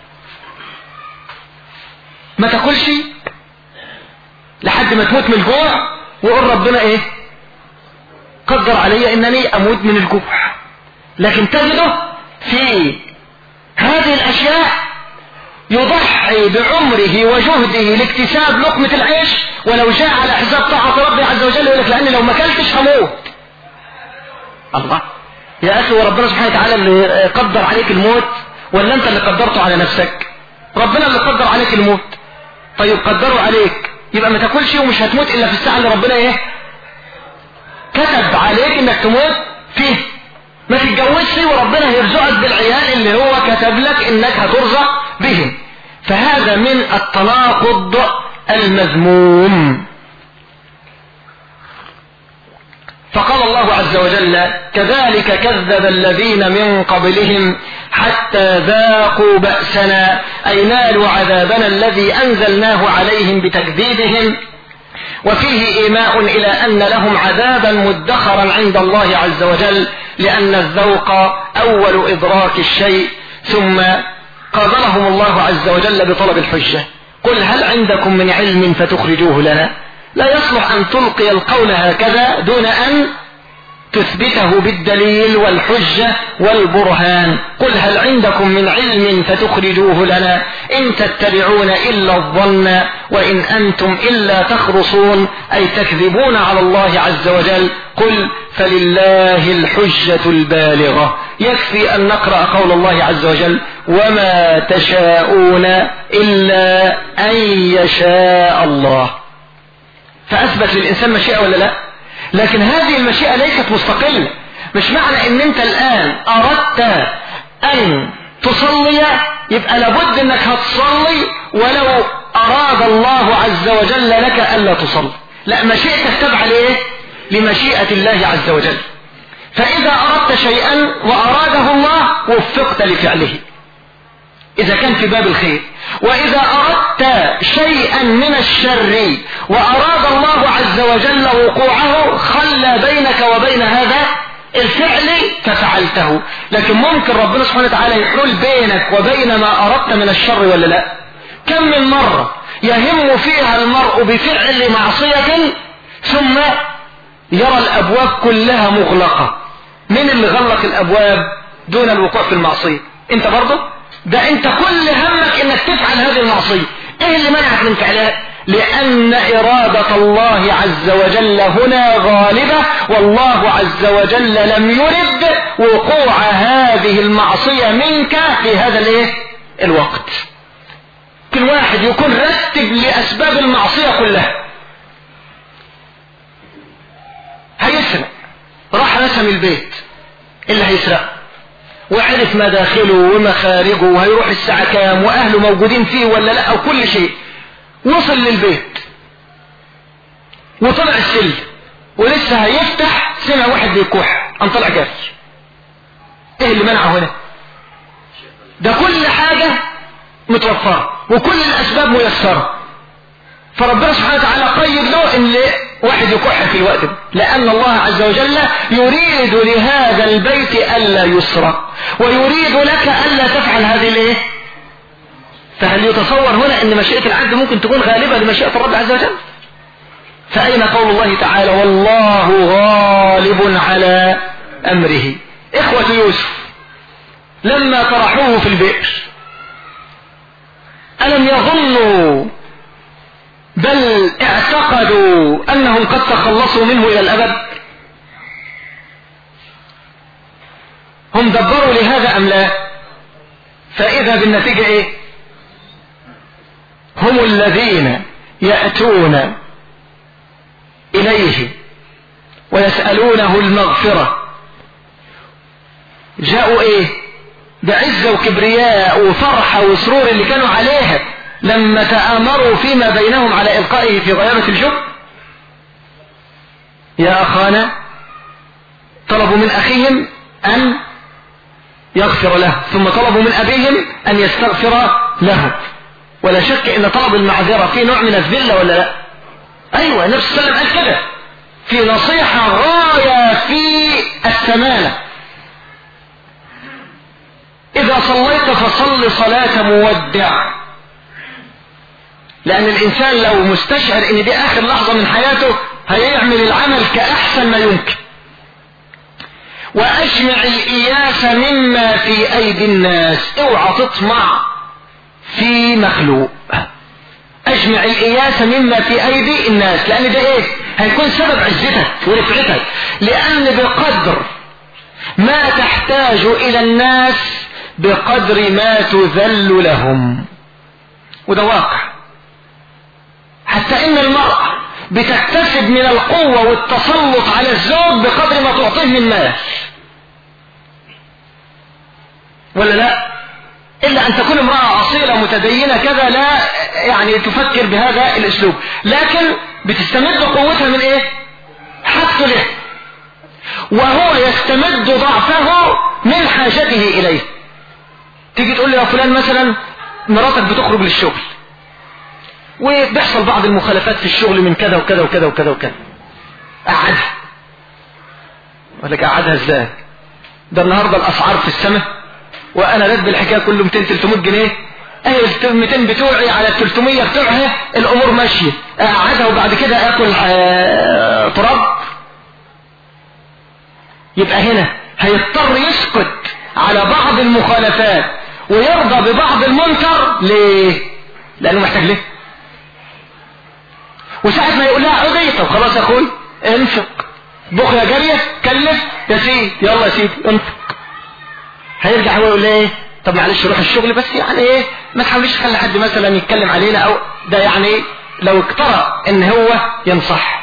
ما تقولش لحد ما تموت من الجوع وقول ربنا ايه؟ قدر علي انني اموت من الجوع. لكن تجده في هذه الاشياء يضحي بعمره وجهده لاكتساب لقمة العيش، ولو جاء على حساب طاعة ربي عز وجل يقول لك لاني لو ما اكلتش هموت. الله يا اخي، وربنا سبحانه وتعالى اللي قدر عليك الموت ولا انت اللي قدرته على نفسك؟ ربنا اللي قدر عليك الموت. طيب قدره عليك، يبقى ما تاكلش ومش هتموت الا في الساعة اللي ربنا ايه؟ كتب عليك انك تموت فيه. ما تتجوزش وربنا يرزقك بالعيال اللي هو كتب لك انك هترزق بهم. فهذا من التناقض المذموم. فقال الله عز وجل: كذلك كذب الذين من قبلهم حتى ذاقوا بأسنا، أي نالوا عذابنا الذي أنزلناه عليهم بتكذيبهم. وفيه إيماء إلى أن لهم عذابا مدخرا عند الله عز وجل، لأن الذوق أول إدراك الشيء، ثم قابلهم الله عز وجل بطلب الحجة: قل هل عندكم من علم فتخرجوه لنا؟ لا يصلح أن تلقي القول هكذا دون أن تثبته بالدليل والحجة والبرهان. قل هل عندكم من علم فتخرجوه لنا؟ إن تتبعون إلا الظن وإن أنتم إلا تخرصون، أي تكذبون على الله عز وجل. قل فلله الحجة البالغة. يكفي أن نقرأ قول الله عز وجل: وما تشاءون إلا أن يشاء الله. فأثبت للإنسان مشيئة ولا لا؟ لكن هذه المشيئة ليست مستقلة. مش معنى ان انت الآن أردت أن تصلي يبقى لابد انك هتصلي ولو أراد الله عز وجل لك ألا تصلي. لا، مشيئتك تبع ليه؟ لمشيئة الله عز وجل. فإذا أردت شيئا وأراده الله وفقت لفعله إذا كان في باب الخير، وإذا أردت شيئا من الشر وأراد الله عز وجل وقوعه خلى بينك وبين هذا الفعل ففعلته. لكن ممكن ربنا سبحانه وتعالى يحول بينك وبين ما أردت من الشر ولا لا؟ كم من مرة يهم فيها المرء بفعل معصية ثم يرى الأبواب كلها مغلقة. من اللي غلق الأبواب دون الوقوع في المعصية؟ انت برضه؟ ده انت كل همك انك تفعل هذه المعصية. ايه اللي منعك من فعلها؟ لأن إرادة الله عز وجل هنا غالبة، والله عز وجل لم يرد وقوع هذه المعصية منك في هذا الوقت. كل واحد يكون رتب لأسباب المعصية كلها. هيسرق، راح رسم البيت اللي هيسرق وعرف مداخله ومخارجه وهيروح الساعة كام وأهله موجودين فيه ولا لا، أو كل شيء. وصل للبيت وطلع السلم ولسه هيفتح سمع واحد بيكح، قام طلع جري. ايه اللي منعه هنا؟ ده كل حاجة متوفرة وكل الأسباب ميسرة، فربنا سبحانه وتعالى قيد له ان واحد يكح في الوقت ده، لأن الله عز وجل يريد لهذا البيت ألا يسرق ويريد لك ألا تفعل هذه فهل يتصور هنا ان مشيئة العبد ممكن تكون غالبة لمشيئة الرب عز وجل؟ فأين قول الله تعالى والله غالب على أمره؟ إخوة يوسف لما طرحوه في البئر ألم يظنوا بل اعتقدوا أنهم قد تخلصوا منه إلى الأبد؟ هم دبروا لهذا أم لا؟ فإذا بالنتيجة إيه؟ هم الذين يأتون إليه ويسألونه المغفرة جاءوا إيه؟ بعزة وكبرياء وفرحة وسرور اللي كانوا عليها لما تآمروا فيما بينهم على إلقائه في غيابة الجب. يا أخانا طلبوا من أخيهم أن يغفر له، ثم طلبوا من أبيهم أن يستغفر له. ولا شك ان طلب المعذرة في نوع من الذلة ولا لا؟ ايوه، النبي صلى الله عليه وسلم قال كده في نصيحة غاية في الثمانة: اذا صليت فصل صلاة مودع. لان الانسان لو مستشعر ان دي اخر لحظة من حياته هيعمل العمل كاحسن ما يمكن. واجمع الاياس مما في ايدي الناس، اوعى تطمع في مخلوق. اجمع الإياس مما في ايدي الناس، لان ده ايه؟ هيكون سبب عزتك ورفعتك. لان بقدر ما تحتاج الى الناس بقدر ما تذل لهم، وده واقع. حتى ان المرأة بتكتسب من القوة والتسلط على الزوج بقدر ما تعطيه من مال، ولا لا؟ إلا أن تكون امرأة أصيلة متدينة كذا لا يعني تفكر بهذا الأسلوب، لكن بتستمد قوتها من إيه؟ حقه له، وهو يستمد ضعفه من حاجته إليه. تيجي تقول لي يا فلان مثلا مراتك بتخرج للشغل وبيحصل بعض المخالفات في الشغل من كذا وكذا وكذا وكذا وكذا، أقعدها. أقول لك أقعدها إزاي؟ ده النهاردة الأسعار في السماء وانا راتب الحكايه كله 200-300 جنيه، اهي ال 200 بتوعي على ال 300 بتوعها الامور ماشيه، اقعدها وبعد كده اكل تراب. يبقى هنا هيضطر يسكت على بعض المخالفات ويرضى ببعض المنكر. ليه؟ لانه محتاج ليه. وساعة ما يقول لها عودي، طب خلاص يا اخوي انفق، بخ يا جاريه، كلف يا سيدي، يلا يا سيدي انفق. هيرجع هو يقول ايه؟ طب معلش روح الشغل بس يعني ايه، ما تحاوليش تخلي حد مثلا يتكلم علينا، او ده يعني لو اقترأ ان هو ينصح.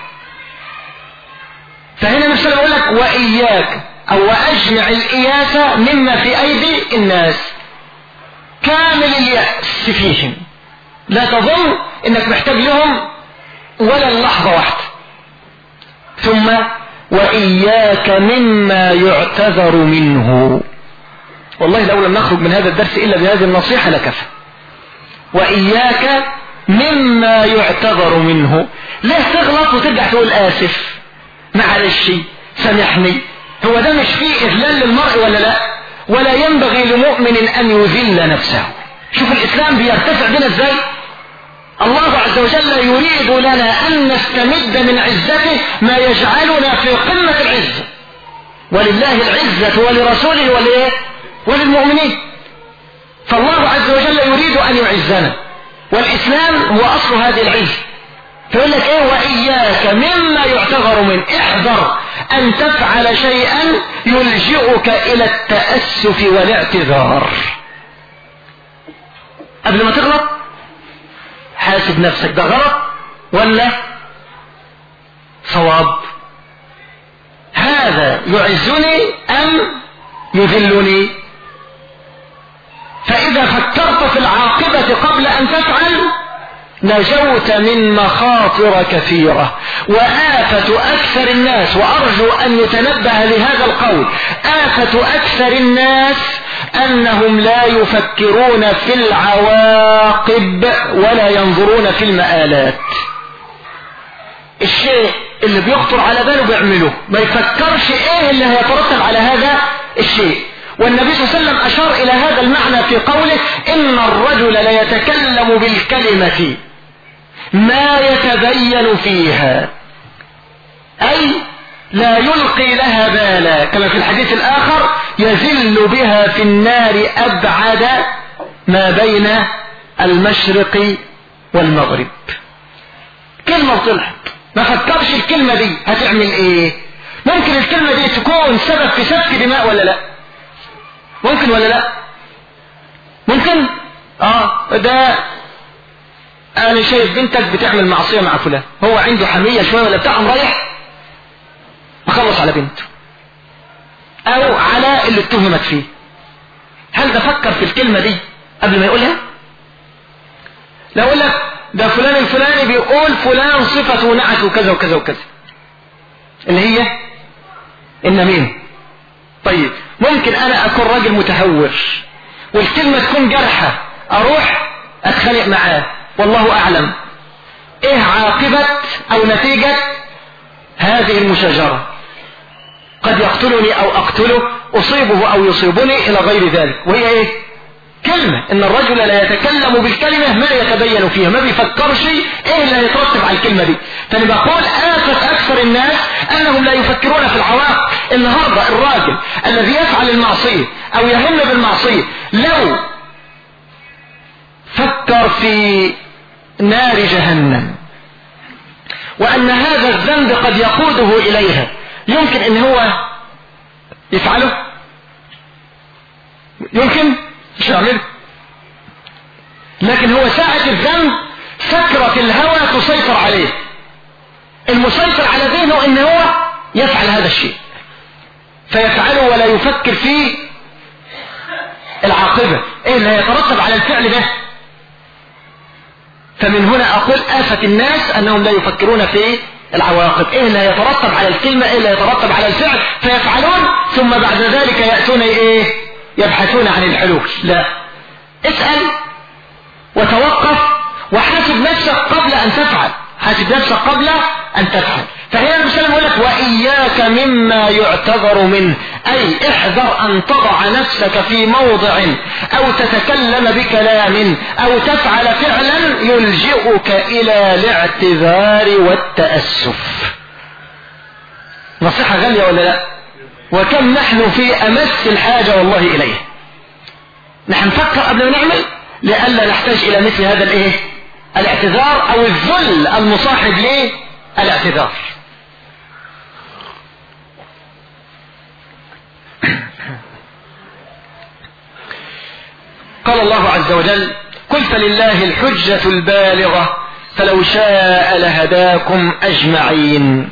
فهنا نفسه يقول لك وإياك أو وأجمع الإياسة مما في أيدي الناس، كامل اليأس فيهم، لا تظن انك محتاج لهم ولا اللحظة واحدة. ثم وإياك مما يعتذر منه. والله لو لم نخرج من هذا الدرس إلا بهذه النصيحة لكفى. وإياك مما يعتذر منه. ليه تغلط وترجع تقول آسف معلش سامحني؟ هو ده مش فيه إذلال للمرء ولا لا؟ ولا ينبغي لمؤمن أن يذل نفسه. شوف الإسلام بيرتفع بنا ازاي. الله عز وجل يريد لنا أن نستمد من عزته ما يجعلنا في قمة العزة. ولله العزة ولرسوله وللمؤمنين. فالله عز وجل يريد أن يعزنا، والإسلام هو أصل هذه العزة. فيقول لك ايه؟ وإياك مما يعتذر منه. احذر أن تفعل شيئا يلجئك إلى التأسف والاعتذار. قبل ما تغلط حاسب نفسك، ده غلط ولا صواب؟ هذا يعزني أم يذلني؟ فإذا فكرت في العاقبة قبل أن تفعل نجوت من مخاطر كثيرة. وآفة أكثر الناس، وأرجو أن يتنبه لهذا القول، آفة أكثر الناس أنهم لا يفكرون في العواقب ولا ينظرون في المآلات. الشيء اللي بيخطر على باله بيعمله، ما يفكرش ايه اللي هيترتب على هذا الشيء. والنبي صلى الله عليه وسلم أشار إلى هذا المعنى في قوله إن الرجل ليتكلم بالكلمة ما يتبين فيها، أي لا يلقي لها بالا، كما في الحديث الآخر يزل بها في النار أبعد ما بين المشرق والمغرب. كلمة طلعت ما فكرش الكلمة دي هتعمل ايه. ممكن الكلمة دي تكون سبب في سفك دماء ولا لا؟ ممكن ولا لا؟ ممكن. ده انا شايف بنتك بتعمل معصية مع فلان، هو عنده حمية شوية ولا بتاع، رايح مخلص على بنته او على اللي اتهمت فيه. هل ده فكر في الكلمة دي قبل ما يقولها؟ لا اقول لك ده فلان الفلاني بيقول فلان صفته نعت وكذا وكذا وكذا، اللي هي النميمة. طيب ممكن انا اكون راجل متهور والكلمة تكون جرحة، اروح اتخانق معاه، والله اعلم ايه عاقبة او نتيجة هذه المشاجرة. قد يقتلني او اقتله، اصيبه او يصيبني الى غير ذلك. وهي ايه؟ كلمة. ان الرجل لا يتكلم بالكلمة ما يتبين فيها، ما بيفكرش ايه اللي هيترتب على الكلمة دي. فانا بقول آفة اكثر الناس انهم لا يفكرون في العواقب. النهاردة الراجل الذي يفعل المعصية او يهم بالمعصية لو فكر في نار جهنم وان هذا الذنب قد يقوده اليها، يمكن ان هو يفعله؟ يمكن مش يعمله. لكن هو ساعة الذنب سكرة الهوى تسيطر عليه، المسيطر على ذهنه ان هو يفعل هذا الشيء فيفعله ولا يفكر في العاقبة، ايه اللي هيترتب على الفعل ده. فمن هنا اقول آفة الناس انهم لا يفكرون في العواقب، ايه اللي هيترتب على الكلمة، ايه اللي هيترتب على الفعل، فيفعلون ثم بعد ذلك يأتون ايه؟ يبحثون عن الحلول. لا، اسأل وتوقف وحاسب نفسك قبل ان تفعل، حاسب نفسك قبل ان تفعل. فهنا النبي صلى الله عليه وسلم يقول لك وإياك مما يعتذر منه، أي احذر أن تضع نفسك في موضع أو تتكلم بكلام أو تفعل فعلا يلجئك إلى الاعتذار والتأسف. نصيحة غالية ولا لا؟ وكم نحن في أمس الحاجة والله إليه. نحن نفكر قبل ما نعمل لئلا نحتاج إلى مثل هذا الايه؟ الاعتذار أو الذل المصاحب للاعتذار. قال الله عز وجل قل فلله الحجة البالغة فلو شاء لهداكم أجمعين.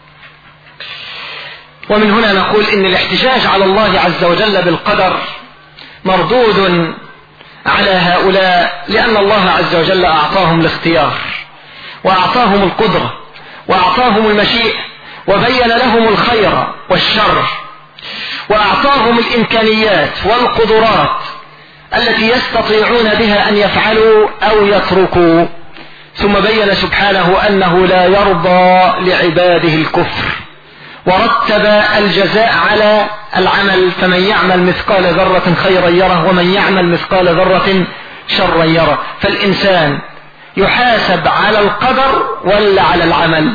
ومن هنا نقول إن الاحتجاج على الله عز وجل بالقدر مردود على هؤلاء، لأن الله عز وجل أعطاهم الاختيار وأعطاهم القدرة وأعطاهم المشيئة وبين لهم الخير والشر وأعطاهم الإمكانيات والقدرات التي يستطيعون بها أن يفعلوا أو يتركوا، ثم بين سبحانه أنه لا يرضى لعباده الكفر، ورتب الجزاء على العمل، فمن يعمل مثقال ذرة خيرا يره ومن يعمل مثقال ذرة شرا يره. فالإنسان يحاسب على القدر ولا على العمل؟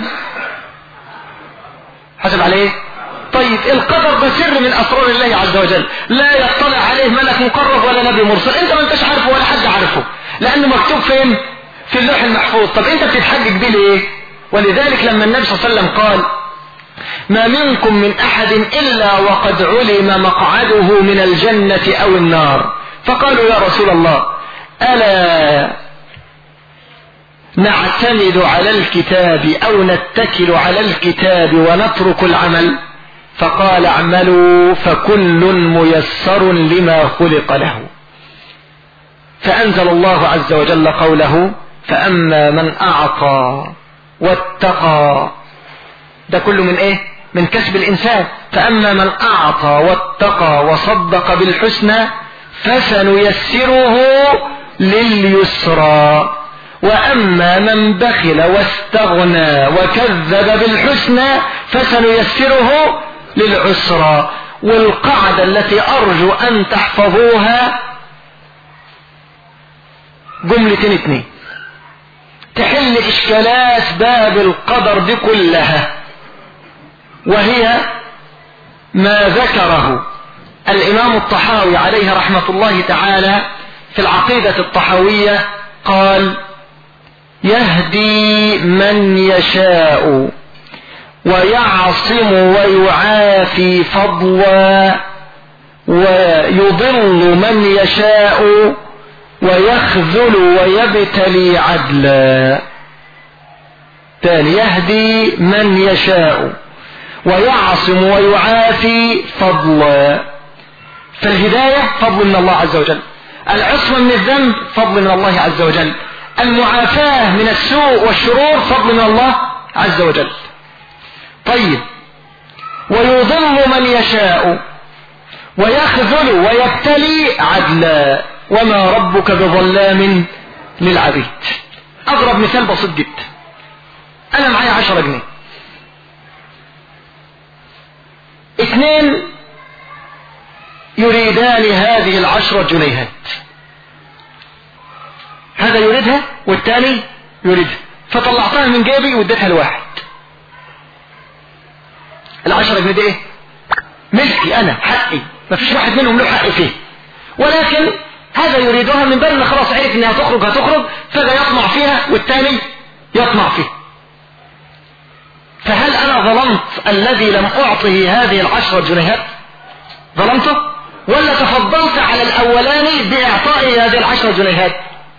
حسب عليه. طيب القدر ده سر من أسرار الله عز وجل، لا يطلع عليه ملك مقرب ولا نبي مرسل، انت ما انتش عارفه ولا حد عارفه، لأنه مكتوب فين؟ في اللوح المحفوظ. طب انت بتتحجج بيه ليه؟ ولذلك لما النبي صلى الله عليه وسلم قال ما منكم من أحد إلا وقد علم مقعده من الجنة أو النار، فقالوا يا رسول الله ألا نعتمد على الكتاب أو نتكل على الكتاب ونترك العمل؟ فقال اعملوا فكل ميسر لما خلق له. فأنزل الله عز وجل قوله فأما من أعطى واتقى، ده كله من ايه؟ من كسب الإنسان. فأما من أعطى واتقى وصدق بالحسنى فسنيسره لليسرى، وأما من بخل واستغنى وكذب بالحسنى فسنيسره للعسرى. والقاعدة التي أرجو أن تحفظوها جملتين اتنين تحل إشكالات باب القدر دي كلها، وهي ما ذكره الإمام الطحاوي عليه رحمة الله تعالى في العقيدة الطحاوية، قال يهدي من يشاء ويعصم ويعافي فضلا ويضل من يشاء ويخذل ويبتلي عدلا. تاني، يهدي من يشاء ويعصم ويعافي فضلا. فالهداية فضل من الله عز وجل، العصمة من الذنب فضل من الله عز وجل، المعافاة من السوء والشرور فضل من الله عز وجل. طيب، ويضل من يشاء ويخذل ويبتلي عدلا وما ربك بظلام للعبيد. أضرب مثال بسيط جدا، أنا معي 10 جنيه، 2 يريدان هذه 10 جنيهات، هذا يريدها والثاني يريدها، فطلعتها من جيبي واديتها لواحد. 10 جنيه دي ايه؟ ملكي انا، حقي، مفيش واحد منهم له حق فيه، ولكن هذا يريدها من باب خلاص عرف انها هتخرج، فده يطمع فيها والثاني يطمع فيها. فهل انا ظلمت الذي لم اعطه هذه 10 جنيهات؟ ظلمته ولا تفضلت على الاولاني باعطائه هذه 10 جنيهات؟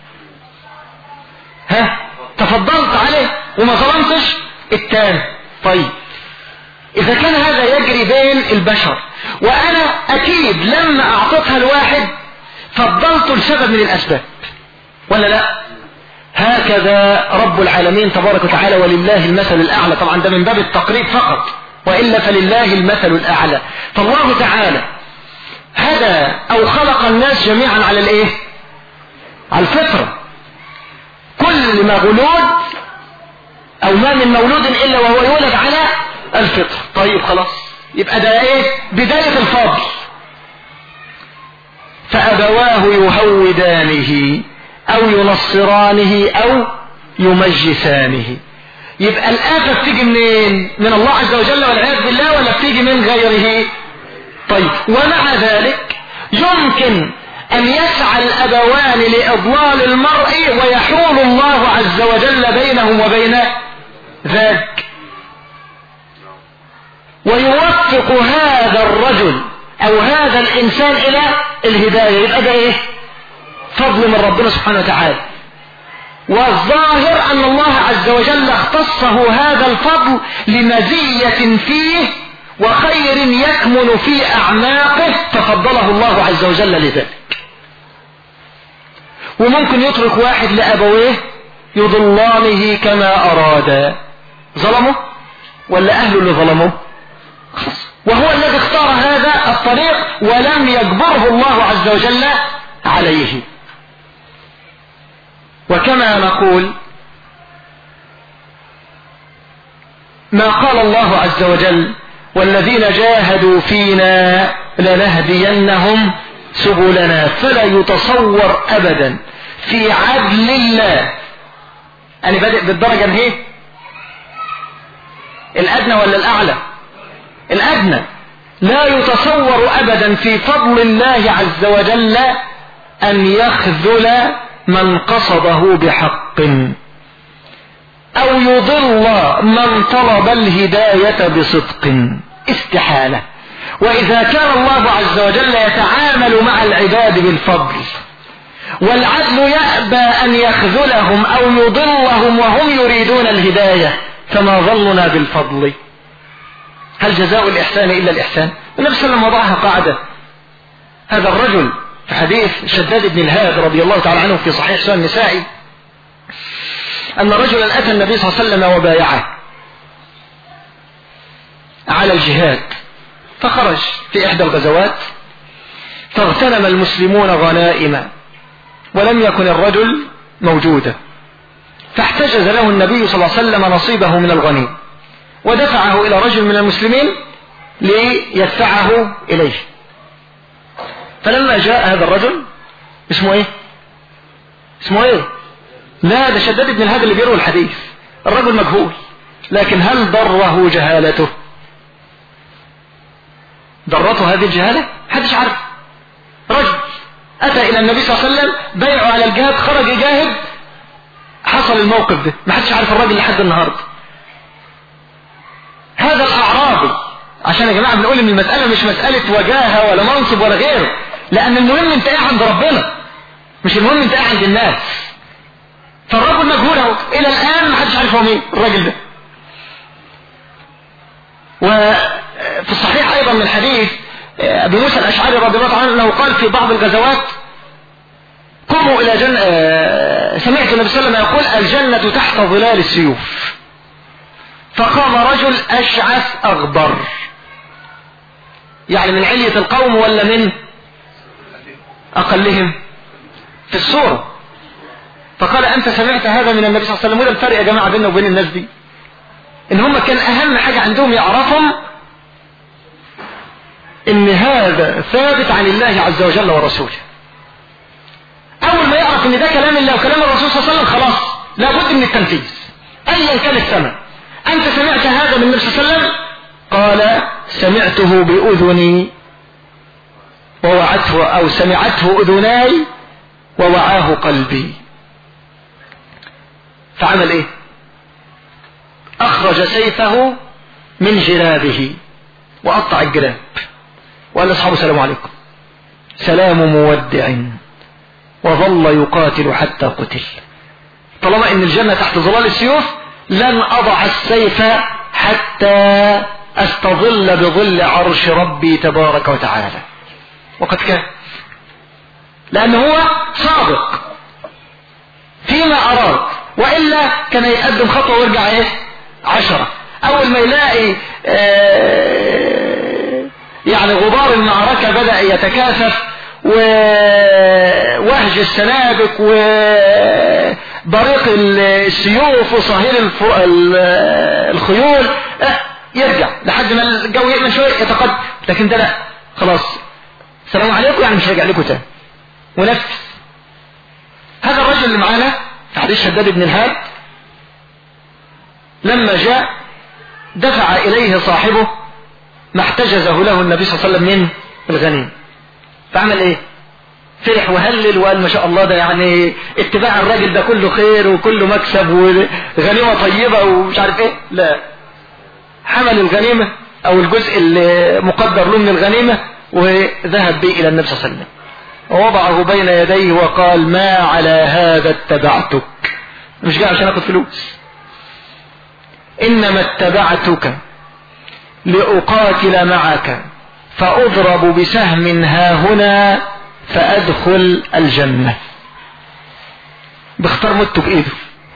تفضلت عليه وما ظلمتش الثاني. طيب، اذا كان هذا يجري بين البشر، وانا اكيد لما اعطيتها الواحد فضلت لسبب من الاسباب، ولا لا؟ هكذا رب العالمين تبارك وتعالى ولله المثل الاعلى. طبعا ده من باب التقريب فقط، وإلا فلله المثل الاعلى. فالله تعالى هدى او خلق الناس جميعا على الايه؟ على الفطرة. كل مولود او ما من مولود الا وهو يولد على الفطرة. طيب خلاص، يبقى ده ايه؟ بداية الفضل. فأبواه يهودانه أو ينصرانه أو يمجسانه. يبقى الآفة بتيجي منين؟ من الله عز وجل والعياذ بالله، ولا بتيجي من غيره؟ طيب، ومع ذلك يمكن أن يسعى الأبوان لإضلال المرء ويحول الله عز وجل بينهم وبين ذاك، ويوفق هذا الرجل أو هذا الإنسان إلى الهداية. يبقى ده إيه؟ فضل من ربنا سبحانه وتعالى. والظاهر أن الله عز وجل اختصه هذا الفضل لمزية فيه وخير يكمن في أعماقه ففضله الله عز وجل لذلك. وممكن يترك واحد لأبويه يضلانه كما أراد، ظلمه ولا أهله اللي ظلموه؟ وهو الذي اختار هذا الطريق ولم يجبره الله عز وجل عليه. وكما نقول ما قال الله عز وجل والذين جاهدوا فينا لنهدينهم سبلنا، فلا يتصور أبدا في عدل الله. أنا بادئ بالدرجة اهي الأدنى ولا الأعلى؟ الأدنى. لا يتصور أبدا في فضل الله عز وجل أن يخذل من قصده بحق أو يضل من طلب الهداية بصدق، استحالة. وإذا كان الله عز وجل يتعامل مع العباد بالفضل والعدل يأبى أن يخذلهم أو يضلهم وهم يريدون الهداية، فما ظننا بالفضل؟ هل جزاء الإحسان إلا الإحسان؟ النبي صلى الله عليه وسلم وضعها قاعدة. هذا الرجل في حديث شداد بن الهاد رضي الله تعالى عنه في صحيح سنن النسائي أن رجلا أتى النبي صلى الله عليه وسلم وبايعه على الجهاد، فخرج في إحدى الغزوات فاغتنم المسلمون غنائم ولم يكن الرجل موجودا، فاحتجز له النبي صلى الله عليه وسلم نصيبه من الغنيم ودفعه إلى رجل من المسلمين ليدفعه إليه. فلما جاء هذا الرجل اسمه ايه؟ اسمه ايه؟ لا، ده شداد بن الهاد اللي بيروي الحديث. الرجل مجهول، لكن هل ضره جهالته؟ ضرته هذه الجهالة؟ محدش عارف. رجل أتى إلى النبي صلى الله عليه وسلم بيعه على الجهاد، خرج يجاهد، حصل الموقف ده، محدش عارف الراجل لحد النهارده. هذا الأعرابي، عشان يا جماعة بنقول إن المسألة مش مسألة وجاهة ولا منصب ولا غيره، لأن المهم أنت إيه عند ربنا، مش المهم أنت إيه عند الناس. فالرجل مجهول اهو إلى الآن محدش عارف هو مين الراجل ده. وفي الصحيح أيضا من حديث أبي موسى الأشعري رضي الله عنه أنه قال في بعض الغزوات قوموا إلى جنة، سمعت النبي صلى الله عليه وسلم يقول الجنة تحت ظلال السيوف، فقام رجل أشعث أغبر، يعني من علية القوم ولا من أقلهم في الصورة، فقال أنت سمعت هذا من النبي صلى الله عليه وسلم؟ وده الفرق يا جماعة بيننا وبين الناس دي، إن هم كان أهم حاجة عندهم يعرفهم إن هذا ثابت عن الله عز وجل ورسوله. أول ما يعرف إن ده كلام الله وكلام الرسول صلى الله عليه وسلم خلاص لابد من التنفيذ أيا كان الثمن. أنت سمعت هذا من النبي صلى الله عليه وسلم؟ قال سمعته بأذني ووعته، أو سمعته أذناي ووعاه قلبي. فعمل إيه؟ أخرج سيفه من جرابه وقطع الجراب وقال لأصحابه السلام عليكم، سلام مودع، وظل يقاتل حتى قتل. طالما إن الجنة تحت ظلال السيوف لن أضع السيف حتى أستظل بظل عرش ربي تبارك وتعالى. وقد كان، لأنه هو صادق فيما أراد، وإلا كان يقدم خطوة ويرجع إيه 10. أول ما يلاقي يعني غبار المعركة بدأ يتكاثف ووهج السنابك وبريق السيوف وصهير الخيول، يرجع لحد ما الجو يأمن شوية يتقدم. لكن ده لا، خلاص السلام عليكم، يعني مش هرجع لكم تاني، ونفس. هذا الرجل اللي معانا في حديث شداد بن الهاد لما جاء دفع إليه صاحبه ما احتجزه له النبي صلى الله عليه وسلم من الغنيم، فعمل ايه؟ فرح وهلل وقال ما شاء الله، ده يعني اتباع الراجل ده كله خير وكله مكسب وغنيمة طيبة ومش عارف ايه. لا، حمل الغنيمة او الجزء اللي مقدر له من الغنيمة وذهب به الى النبي صلى الله عليه وسلم ووضعه بين يديه وقال ما على هذا اتبعتك مش جاي عشان اخد فلوس. انما اتبعتك لأقاتل معك فأضرب بسهم هاهنا فأدخل الجنة. باختار مت بإيده.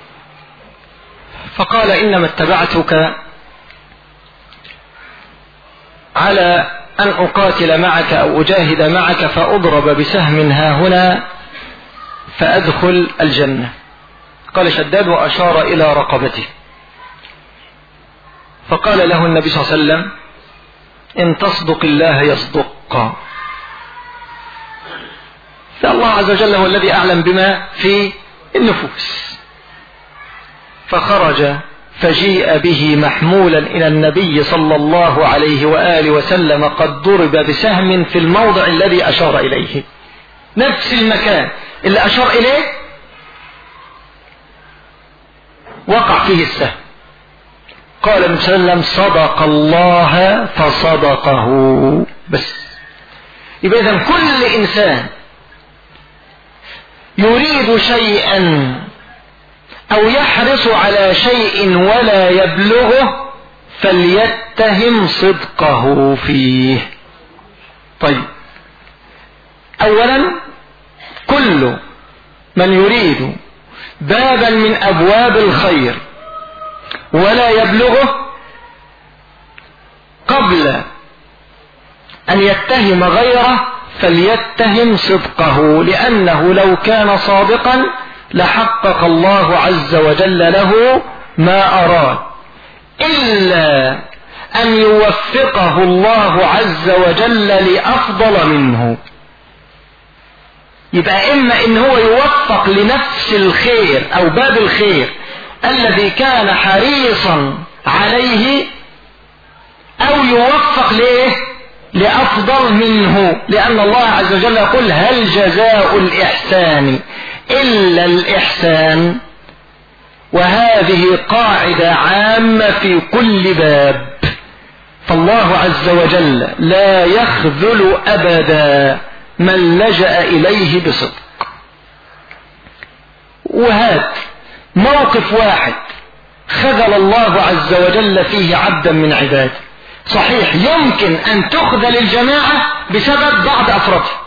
فقال إنما اتبعتك على أن أقاتل معك أو أجاهد معك فأضرب بسهم هاهنا فأدخل الجنة. قال شداد وأشار إلى رقبته. فقال له النبي صلى الله عليه وسلم إن تصدق الله يصدق. فالله عز وجل هو الذي أعلم بما في النفوس. فخرج فجيء به محمولا إلى النبي صلى الله عليه وآله وسلم قد ضرب بسهم في الموضع الذي أشار إليه، نفس المكان اللي أشار إليه وقع فيه السهم. قال النبي صلى الله عليه وسلم صدق الله فصدقه. بس يبقى إذن كل إنسان يريد شيئا أو يحرص على شيء ولا يبلغه فليتهم صدقه فيه. طيب، أولا كل من يريد بابا من أبواب الخير ولا يبلغه قبل أن يتهم غيره فليتهم صدقه، لأنه لو كان صادقا لحقق الله عز وجل له ما أراد، إلا أن يوفقه الله عز وجل لأفضل منه. يبقى إما إن هو يوفق لنفس الخير أو باب الخير الذي كان حريصا عليه، أو يوفق لأفضل منه، لأن الله عز وجل يقول هل جزاء الإحسان إلا الإحسان. وهذه قاعدة عامة في كل باب. فالله عز وجل لا يخذل أبدا من لجأ إليه بصدق. وهذا موقف واحد خذل الله عز وجل فيه عبدا من عباده. صحيح يمكن أن تخذل الجماعة بسبب بعض أفرادها،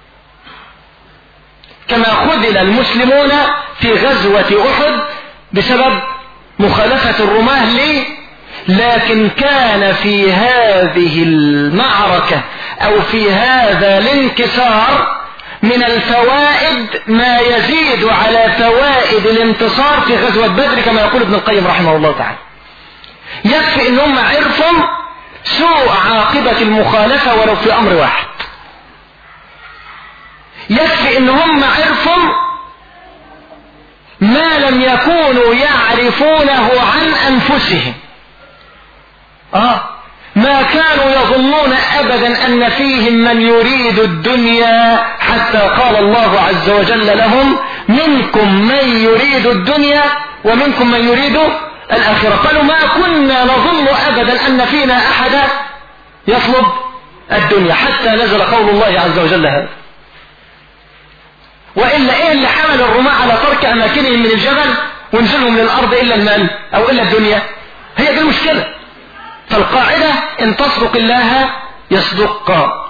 كما خذل المسلمون في غزوة أحد بسبب مخالفة الرماة ليه، لكن كان في هذه المعركة أو في هذا الانكسار من الفوائد ما يزيد على فوائد الانتصار في غزوة بدر، كما يقول ابن القيم رحمه الله تعالى. يكفي انهم عرفوا سوء عاقبة المخالفة ولو في أمر واحد. يكفي انهم عرفوا ما لم يكونوا يعرفونه عن أنفسهم. ما كانوا يظنون أبدا أن فيهم من يريد الدنيا، حتى قال الله عز وجل لهم منكم من يريد الدنيا ومنكم من يريد الآخرة. قالوا ما كنا نظن أبدا أن فينا أحدا يطلب الدنيا، حتى نزل قول الله عز وجل هذا. وإلا إيه اللي حمل الرماة على ترك أماكنهم من الجبل ونزلهم من الأرض إلا المال أو إلا الدنيا؟ هي دي المشكلة. فالقاعدة إن تصدق الله يصدق.